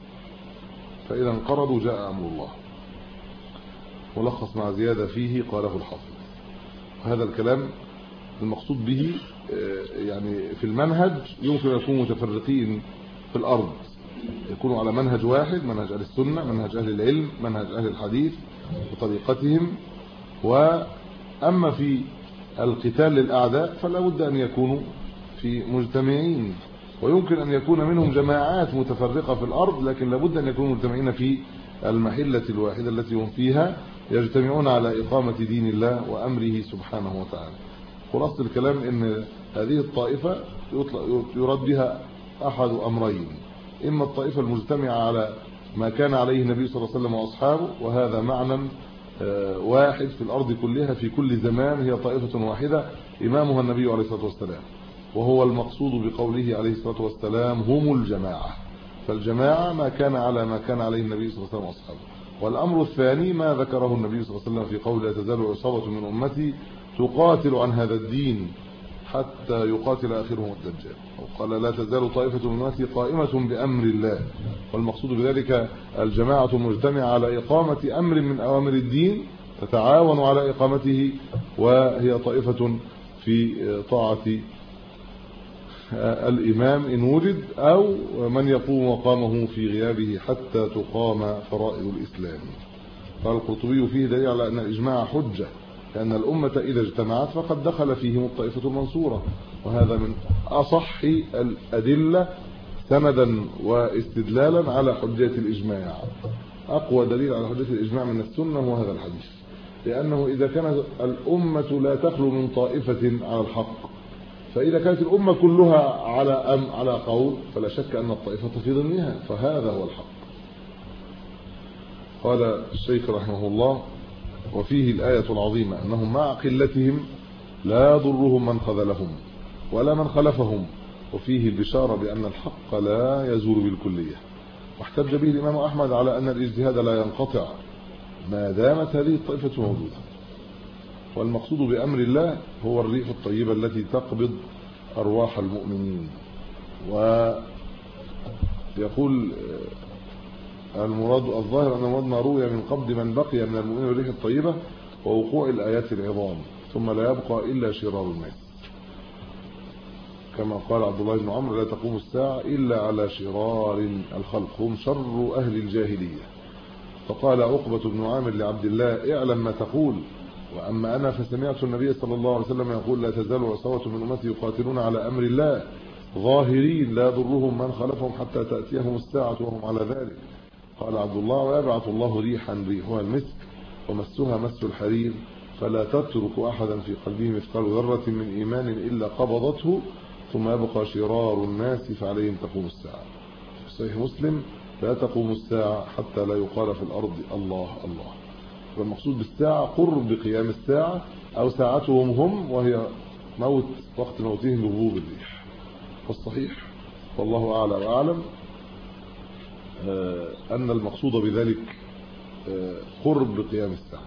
Speaker 4: فإذا انقرضوا جاء أمر الله. ملخص مع زيادة فيه قاله الحافظ. وهذا الكلام المقصود به يعني في المنهج يمكن أن يكونوا متفرقين في الأرض، يكونوا على منهج واحد، منهج أهل السنة، منهج أهل العلم، منهج أهل الحديث وطريقتهم. وأما في القتال للأعداء فلا بد أن يكونوا في مجتمعين، ويمكن أن يكون منهم جماعات متفرقة في الأرض، لكن لابد أن يكونوا مجتمعين في المحلة الواحدة التي هم فيها يجتمعون على إقامة دين الله وأمره سبحانه وتعالى. خلاصة الكلام إن هذه الطائفة يراد بها أحد أمرين: إما الطائفة المجتمعة على ما كان عليه النبي صلى الله عليه وسلم وأصحابه، وهذا معنى واحد في الأرض كلها في كل زمان، هي طائفة واحدة إمامها النبي عليه الصلاة والسلام، وهو المقصود بقوله عليه الصلاة والسلام: هم الجماعة. فالجماعة ما كان عليه النبي صلى الله عليه وسلم وأصحابه. والأمر الثاني ما ذكره النبي صلى الله عليه وسلم في قوله: لا تزال عصابة من أمتي تقاتل عن هذا الدين حتى يقاتل آخرهم الدجال. وقال: لا تزال طائفة من أمتي قائمة بأمر الله. والمقصود بذلك الجماعة المجتمعة على إقامة أمر من أوامر الدين تتعاون على إقامته، وهي طائفة في طاعة الإمام إن وجد، أو من يقوم مقامه في غيابه حتى تقام فرائض الإسلام. قال القرطبي: فيه دليل على أن الإجماع حجة، لأن الأمة إذا اجتمعت فقد دخل فيهم الطائفة المنصورة، وهذا من أصح الأدلة سندا واستدلالا على حجة الإجماع. أقوى دليل على حجة الإجماع من السنة هو هذا الحديث، لأنه إذا كانت الأمة لا تخلو من طائفة على الحق، فإذا كانت الأمة كلها على قول، فلا شك أن الطائفة في ضمنها، فهذا هو الحق. قال الشيخ رحمه الله: وفيه الآية العظيمة أنهم مع قلتهم لا يضرهم من خذلهم ولا من خلفهم، وفيه البشارة بأن الحق لا يزول بالكلية. واحتج به الإمام أحمد على أن الاجتهاد لا ينقطع ما دامت هذه الطائفة موجودة. والمقصود بأمر الله هو الريح الطيبة التي تقبض أرواح المؤمنين. ويقول المراد الظاهر أن المراد ما روي من قبض من بقي من المؤمنين الريح الطيبة ووقوع الآيات العظام، ثم لا يبقى إلا شرار الناس، كما قال عبد الله بن عمرو: لا تقوم الساعة إلا على شرار الخلق، هم شر أهل الجاهلية. فقال عقبة بن عامر لعبد الله: اعلم ما تقول، وأما أنا فسمعت النبي صلى الله عليه وسلم يقول: لا تزال عصابة من أمتي يقاتلون على أمر الله ظاهرين لا يضرهم من خلفهم حتى تأتيهم الساعة وهم على ذلك. قال عبد الله: ويبعث الله ريحا ريحها المسك ومسها مس الحرير، فلا تترك أحدا في قلبه مثقال ذرة من إيمان إلا قبضته، ثم يبقى شرار الناس فعليهم تقوم الساعة. في صحيح مسلم: لا تقوم الساعة حتى لا يقال في الأرض الله الله. والمقصود بالساعة قرب قيام الساعة أو ساعتهم هم، وهي موت وقت موتهم بهبوب الريح. والصحيح والله أعلى وأعلم أن المقصود بذلك قرب قيام الساعة،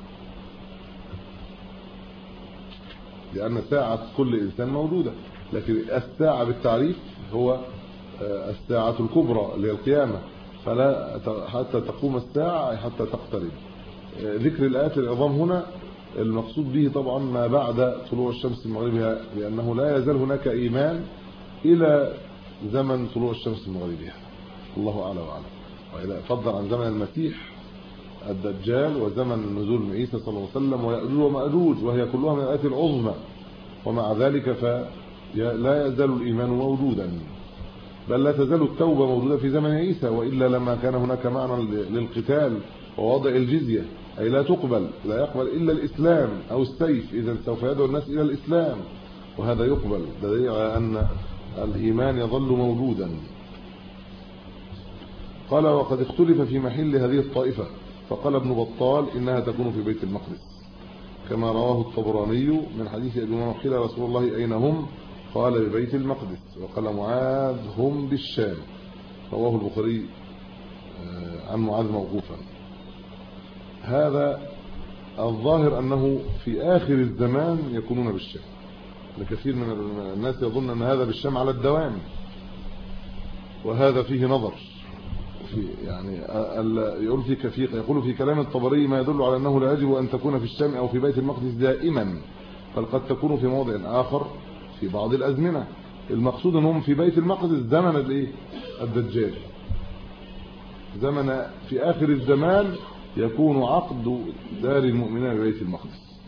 Speaker 4: لأن ساعة كل إنسان موجودة، لكن الساعة بالتعريف هو الساعة الكبرى اللي هي القيامة، فلا حتى تقوم الساعة حتى تقترب. ذكر الآيات العظام هنا المقصود به طبعا ما بعد طلوع الشمس من مغربها، لأنه لا يزال هناك إيمان إلى زمن طلوع الشمس من مغربها، الله أعلى وأعلم. وإذا فضل عن زمن المسيح الدجال وزمن نزول عيسى صلى الله عليه وسلم ويأجوج ومأجوج، وهي كلها من الآيات العظمى ومع ذلك فلا يزال الإيمان موجودا، بل لا تزال التوبة موجودة في زمن عيسى، وإلا لما كان هناك معنى للقتال ووضع الجزية، أي لا يقبل إلا الإسلام أو السيف، إذا سوف يدعو الناس إلى الإسلام وهذا يقبل، دليل على أن الإيمان يظل موجودا. قال وقد اختلف في محل هذه الطائفة، فقال ابن بطال إنها تكون في بيت المقدس كما رواه الطبراني من حديث أبي هريرة قيل رسول الله أين هم؟ قال ببيت المقدس. وقال معاذ هم بالشام، رواه البخاري عن معاذ موقوفا. هذا الظاهر أنه في آخر الزمان يكونون بالشام، لكثير من الناس يظن أن هذا بالشام على الدوام، وهذا فيه نظر يعني يقول في كلام الطبري ما يدل على أنه لا يجب أن تكون في الشام أو في بيت المقدس دائما، بل قد تكون في موضع آخر في بعض الأزمنة. المقصود أنهم في بيت المقدس زمن الدجال، زمن في آخر الزمان يكون عقد دار المؤمنين ببيت المقدس،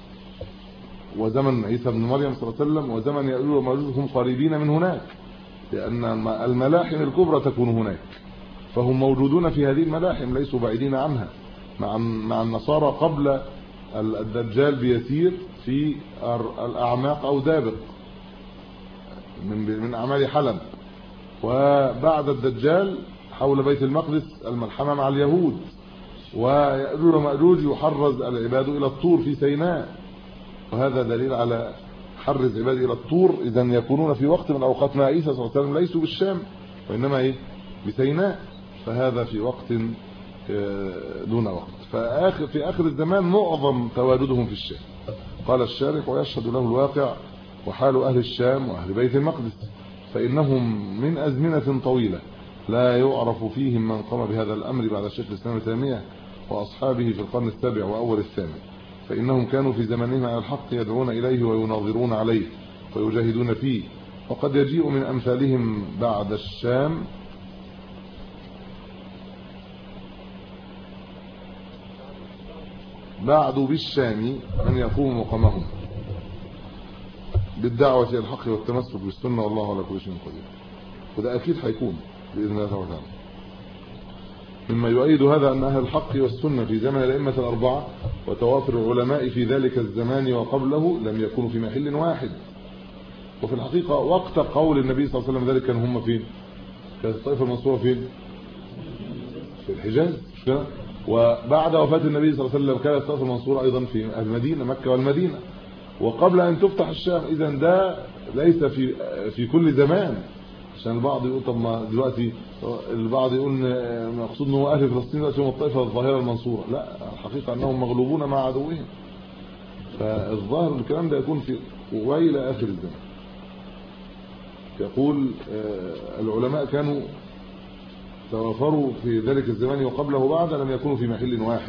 Speaker 4: وزمن عيسى بن مريم صلى الله عليه وسلم، وزمن يأجوج ومأجوج هم قريبين من هناك، لأن الملاحم الكبرى تكون هناك، فهم موجودون في هذه الملاحم ليسوا بعيدين عنها، مع النصارى قبل الدجال بيسير في الأعماق أو دابق من أعمال حلب، وبعد الدجال حول بيت المقدس الملحمة مع اليهود، ويأجوج ومأجوج يحرز العباد إلى الطور في سيناء، وهذا دليل على حرز عباد إلى الطور. إذا يكونون في وقت من أوقات ما عيسى صلى الله عليه وسلم ليسوا بالشام وإنما بسيناء، فهذا في وقت دون وقت. في آخر الزمان معظم تواجدهم في الشام. قال الشارح ويشهد له الواقع وحال أهل الشام وأهل بيت المقدس، فإنهم من أزمنة طويلة لا يعرف فيهم من قام بهذا الأمر بعد الشيخ الإسلام ابن تيمية وأصحابه في القرن السابع وأول الثامن، فإنهم كانوا في زمنهم على الحق يدعون إليه ويناظرون عليه ويجاهدون فيه، وقد يجيء من أمثالهم بعد الشام بعد بالشام من يقوم مقامهم بالدعوة إلى الحق والتمسك بالسنة، والله على كل شيء قدير. وده أكيد هيكون بإذن الله تعالى. مما يؤيد هذا أن أهل الحق والسنة في زمن الأئمة الأربعة وتوافر العلماء في ذلك الزمان وقبله لم يكونوا في محل واحد. وفي الحقيقة وقت قول النبي صلى الله عليه وسلم ذلك كانوا هم فين؟ كانت الطائفة المنصورة فين؟ في الحجاز، مش كده؟ وبعد وفاة النبي صلى الله عليه وسلم كانت الطائفة المنصورة أيضا في المدينة، مكة والمدينة، وقبل أن تفتح الشام. إذا ده ليس في كل زمان، عشان البعض يقول طب ما دلوقتي البعض يقول مقصود انه اهل فلسطين دلوقتي هم الطائفه الظاهره المنصوره، لا، الحقيقه انهم مغلوبون مع عدوهم. فالظاهر الكلام ده يكون في وإلى اخر الزمان. يقول العلماء كانوا توافروا في ذلك الزمان وقبله وبعد لم يكونوا في محل واحد.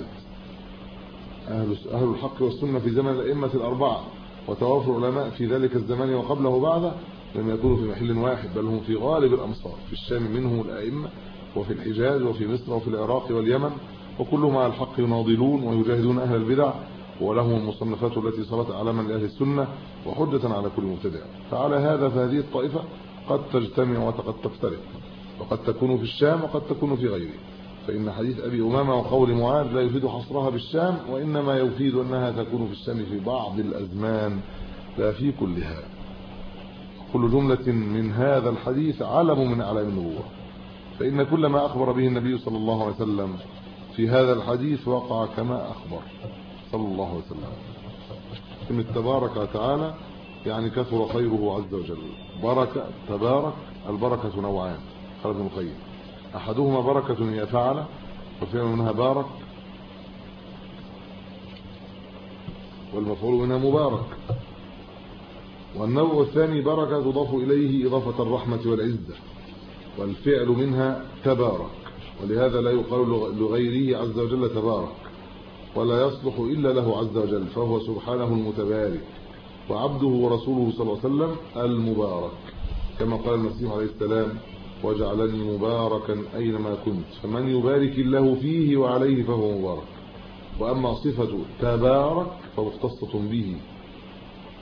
Speaker 4: اهل الحق والسنه في زمن الائمه الاربعه وتوافر العلماء في ذلك الزمان وقبله وبعده لم يكونوا في محل واحد، بل هم في غالب الأمصار. في الشام منهم الأئمة، وفي الحجاز وفي مصر وفي العراق واليمن، وكلهم على الحق يناضلون ويجاهدون أهل البدع، ولهم المصنفات التي صارت علما لأهل السنة وحجة على كل مبتدع. فعلى هذا فهذه الطائفة قد تجتمع وقد تفترق، وقد تكون في الشام وقد تكون في غيره. فإن حديث أبي أمامة وقول معاذ لا يفيد حصرها بالشام، وإنما يفيد أنها تكون في الشام في بعض الأزمان لا في كلها. كل جملة من هذا الحديث علم من أعلام النبوة، فإن كل ما أخبر به النبي صلى الله عليه وسلم في هذا الحديث وقع كما أخبر صلى الله عليه وسلم. كلمة تبارك وتعالى يعني كثر خيره عز وجل. بركة تبارك، البركة نوعان قال ابن القيم، أحدهما بركة هي فعل وفعل منها بارك، والمفعول منها مبارك. والنوع الثاني بركة تضاف إليه إضافة الرحمة والعزة، والفعل منها تبارك، ولهذا لا يقال لغيره عز وجل تبارك، ولا يصلح إلا له عز وجل، فهو سبحانه المتبارك، وعبده ورسوله صلى الله عليه وسلم المبارك، كما قال المسيح عليه السلام وجعلني مباركا أينما كنت، فمن يبارك الله فيه وعليه فهو مبارك. وأما صفة تبارك فمختصة به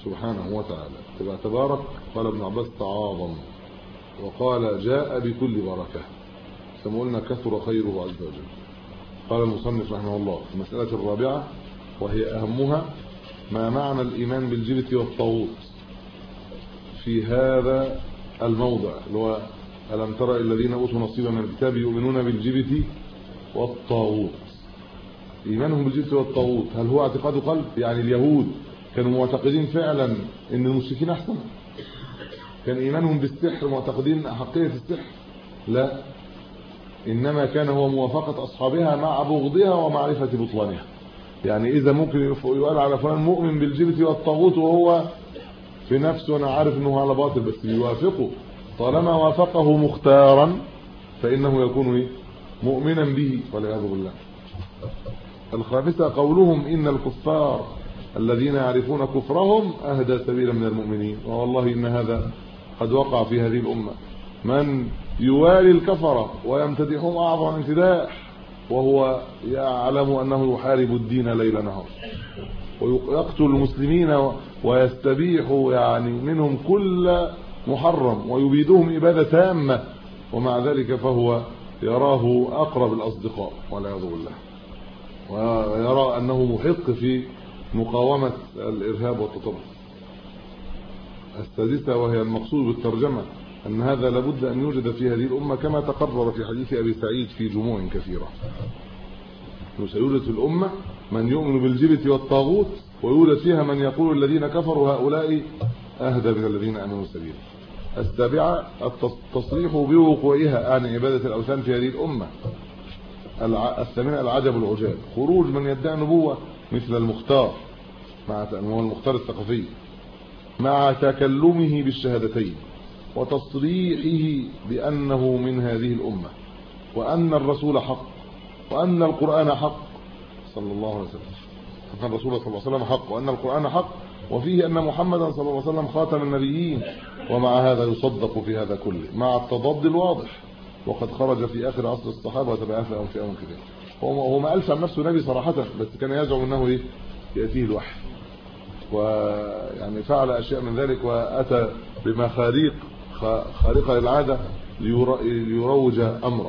Speaker 4: سبحانه وتعالى. تبقى تبارك قال ابن عباس تعاظم، وقال جاء بكل بركة، كما قلنا كثر خيره عز وجل. قال المصنف رحمه الله في المسألة الرابعة وهي أهمها: ما معنى الإيمان بالجبت والطاغوت في هذا الموضع، اللي هو ألم ترى الذين أوتوا نصيبا من الكتاب يؤمنون بالجبت والطاغوت. إيمانهم بالجبت والطاغوت هل هو اعتقاد قلب؟ يعني اليهود كانوا معتقدين فعلا ان المشركين احسن؟ كان ايمانهم بالسحر معتقدين حقيقة السحر؟ لا، انما كان هو موافقة اصحابها مع بغضها ومعرفة بطلانها. يعني اذا ممكن يقال على فلان مؤمن بالجبت والطاغوت وهو في نفسه انا عارف انه على باطل، بس يوافقه، طالما وافقه مختارا فانه يكون مؤمنا به والعياذ بالله. الخامسة قولهم إن الكفار الذين يعرفون كفرهم أهدى سبيلا من المؤمنين. والله إن هذا قد وقع في هذه الأمة، من يوالي الكفرة ويمتدحهم أعظم امتداح وهو يعلم أنه يحارب الدين ليل نهار، ويقتل المسلمين ويستبيح يعني منهم كل محرم ويبيدهم إبادة تامة، ومع ذلك فهو يراه أقرب الأصدقاء والعياذ بالله، ويرى أنه محق في مقاومة الإرهاب والتطرف. السادسة وهي المقصود بالترجمة أن هذا لابد أن يوجد في هذه الأمة كما تقرر في حديث أبي سعيد في جموع كثيرة، سيوجد في الأمة من يؤمن بالجبت والطاغوت، ويوجد فيها من يقول الذين كفروا هؤلاء أهدى من الذين آمنوا سبيلا. السابعة التصريح بوقوعها عن عبادة الأوثان في هذه الأمة. الثامنة العجب العجاب خروج من يدعي نبوة مثل المختار، مع المختار الثقفي، مع تكلمه بالشهادتين وتصريحه بأنه من هذه الأمة، وأن الرسول حق، وأن القرآن حق صلى الله عليه وسلم، أن الرسول صلى الله عليه وسلم حق، وأن القرآن حق، وفيه أن محمدا صلى الله عليه وسلم خاتم النبيين، ومع هذا يصدق في هذا كله مع التضاد الواضح، وقد خرج في آخر عصر الصحابة وتبعه في أمر كده. هو ما قالش عن نفسه نبي صراحة، بس كان يزعم أنه يأتيه الوحي، ويعني فعل أشياء من ذلك، وأتى بمخاريق خارقة للعادة ليروج أمره.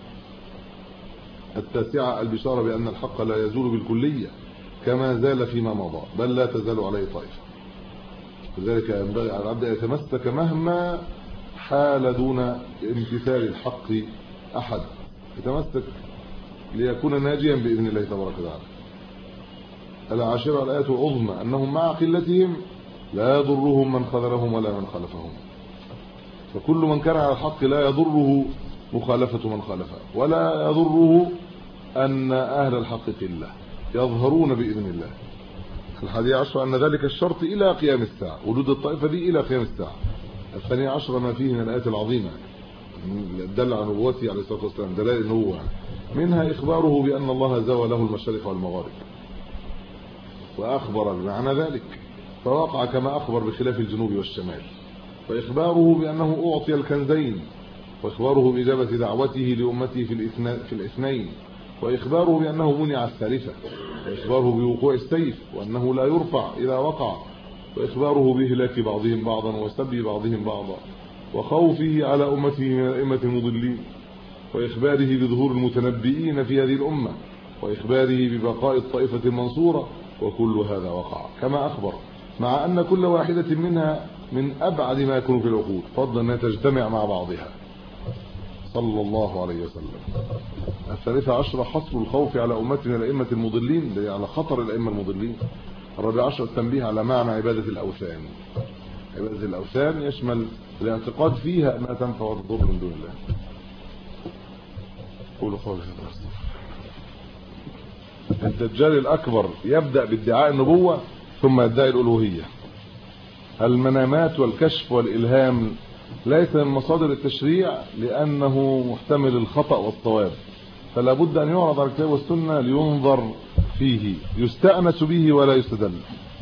Speaker 4: التاسعة البشارة بأن الحق لا يزول بالكلية كما زال فيما مضى، بل لا تزال عليه طائفة، لذلك ينبغي على العبد أن يتمسك مهما حال دون امتثال الحق أحد، يتمسك ليكون ناجيا بإذن الله تبارك وتعالى. العاشرة الآية العظمى أنهم مع قلتهم لا يضرهم من خذلهم ولا من خالفهم، فكل من كان على الحق لا يضره مخالفة من خالفه، ولا يضره أن أهل الحق قلة يظهرون بإذن الله. 11 أن ذلك الشرط إلى قيام الساعة، وجود الطائفة دي إلى قيام الساعة. 12 ما فيه من الآيات العظيمة دل على نبوته عليه الصلاة والسلام، دلائل النبوة، منها إخباره بأن الله زوى له المشارق والمغارب، وأخبر بمعنى ذلك فوقع كما أخبر بخلاف الجنوب والشمال، وإخباره بأنه أعطي الكنزين، وإخباره بإجابة دعوته لأمته في الاثنين، وإخباره بأنه منع الثالثة، وإخباره بوقوع السيف وأنه لا يرفع إذا وقع، وإخباره بهلاك بعضهم بعضا وسب بعضهم بعضا، وخوفه على أمته من الأئمة المضلين، وإخباره بظهور المتنبئين في هذه الأمة، وإخباره ببقاء الطائفة المنصورة، وكل هذا وقع كما أخبر، مع أن كل واحدة منها من أبعد ما يكون في العقول، فضلا أنها تجتمع مع بعضها صلى الله عليه وسلم. 13 حصر الخوف على أمتنا الأئمة المضلين، على خطر الأئمة المضلين. 14 التنبيه على معنى عبادة الأوثان. عبادة الأوثان يشمل الاعتقاد فيها أنها تنفع وتضر من دون الله. قولوا قولي هذا. الدجال الأكبر يبدأ بادعاء النبوة ثم يدعي الألوهية. المنامات والكشف والإلهام ليس من مصادر التشريع لأنه محتمل الخطأ والصواب، فلا بد أن يعرض على الكتاب والسنة لينظر فيه، يستأنس به ولا يستدل.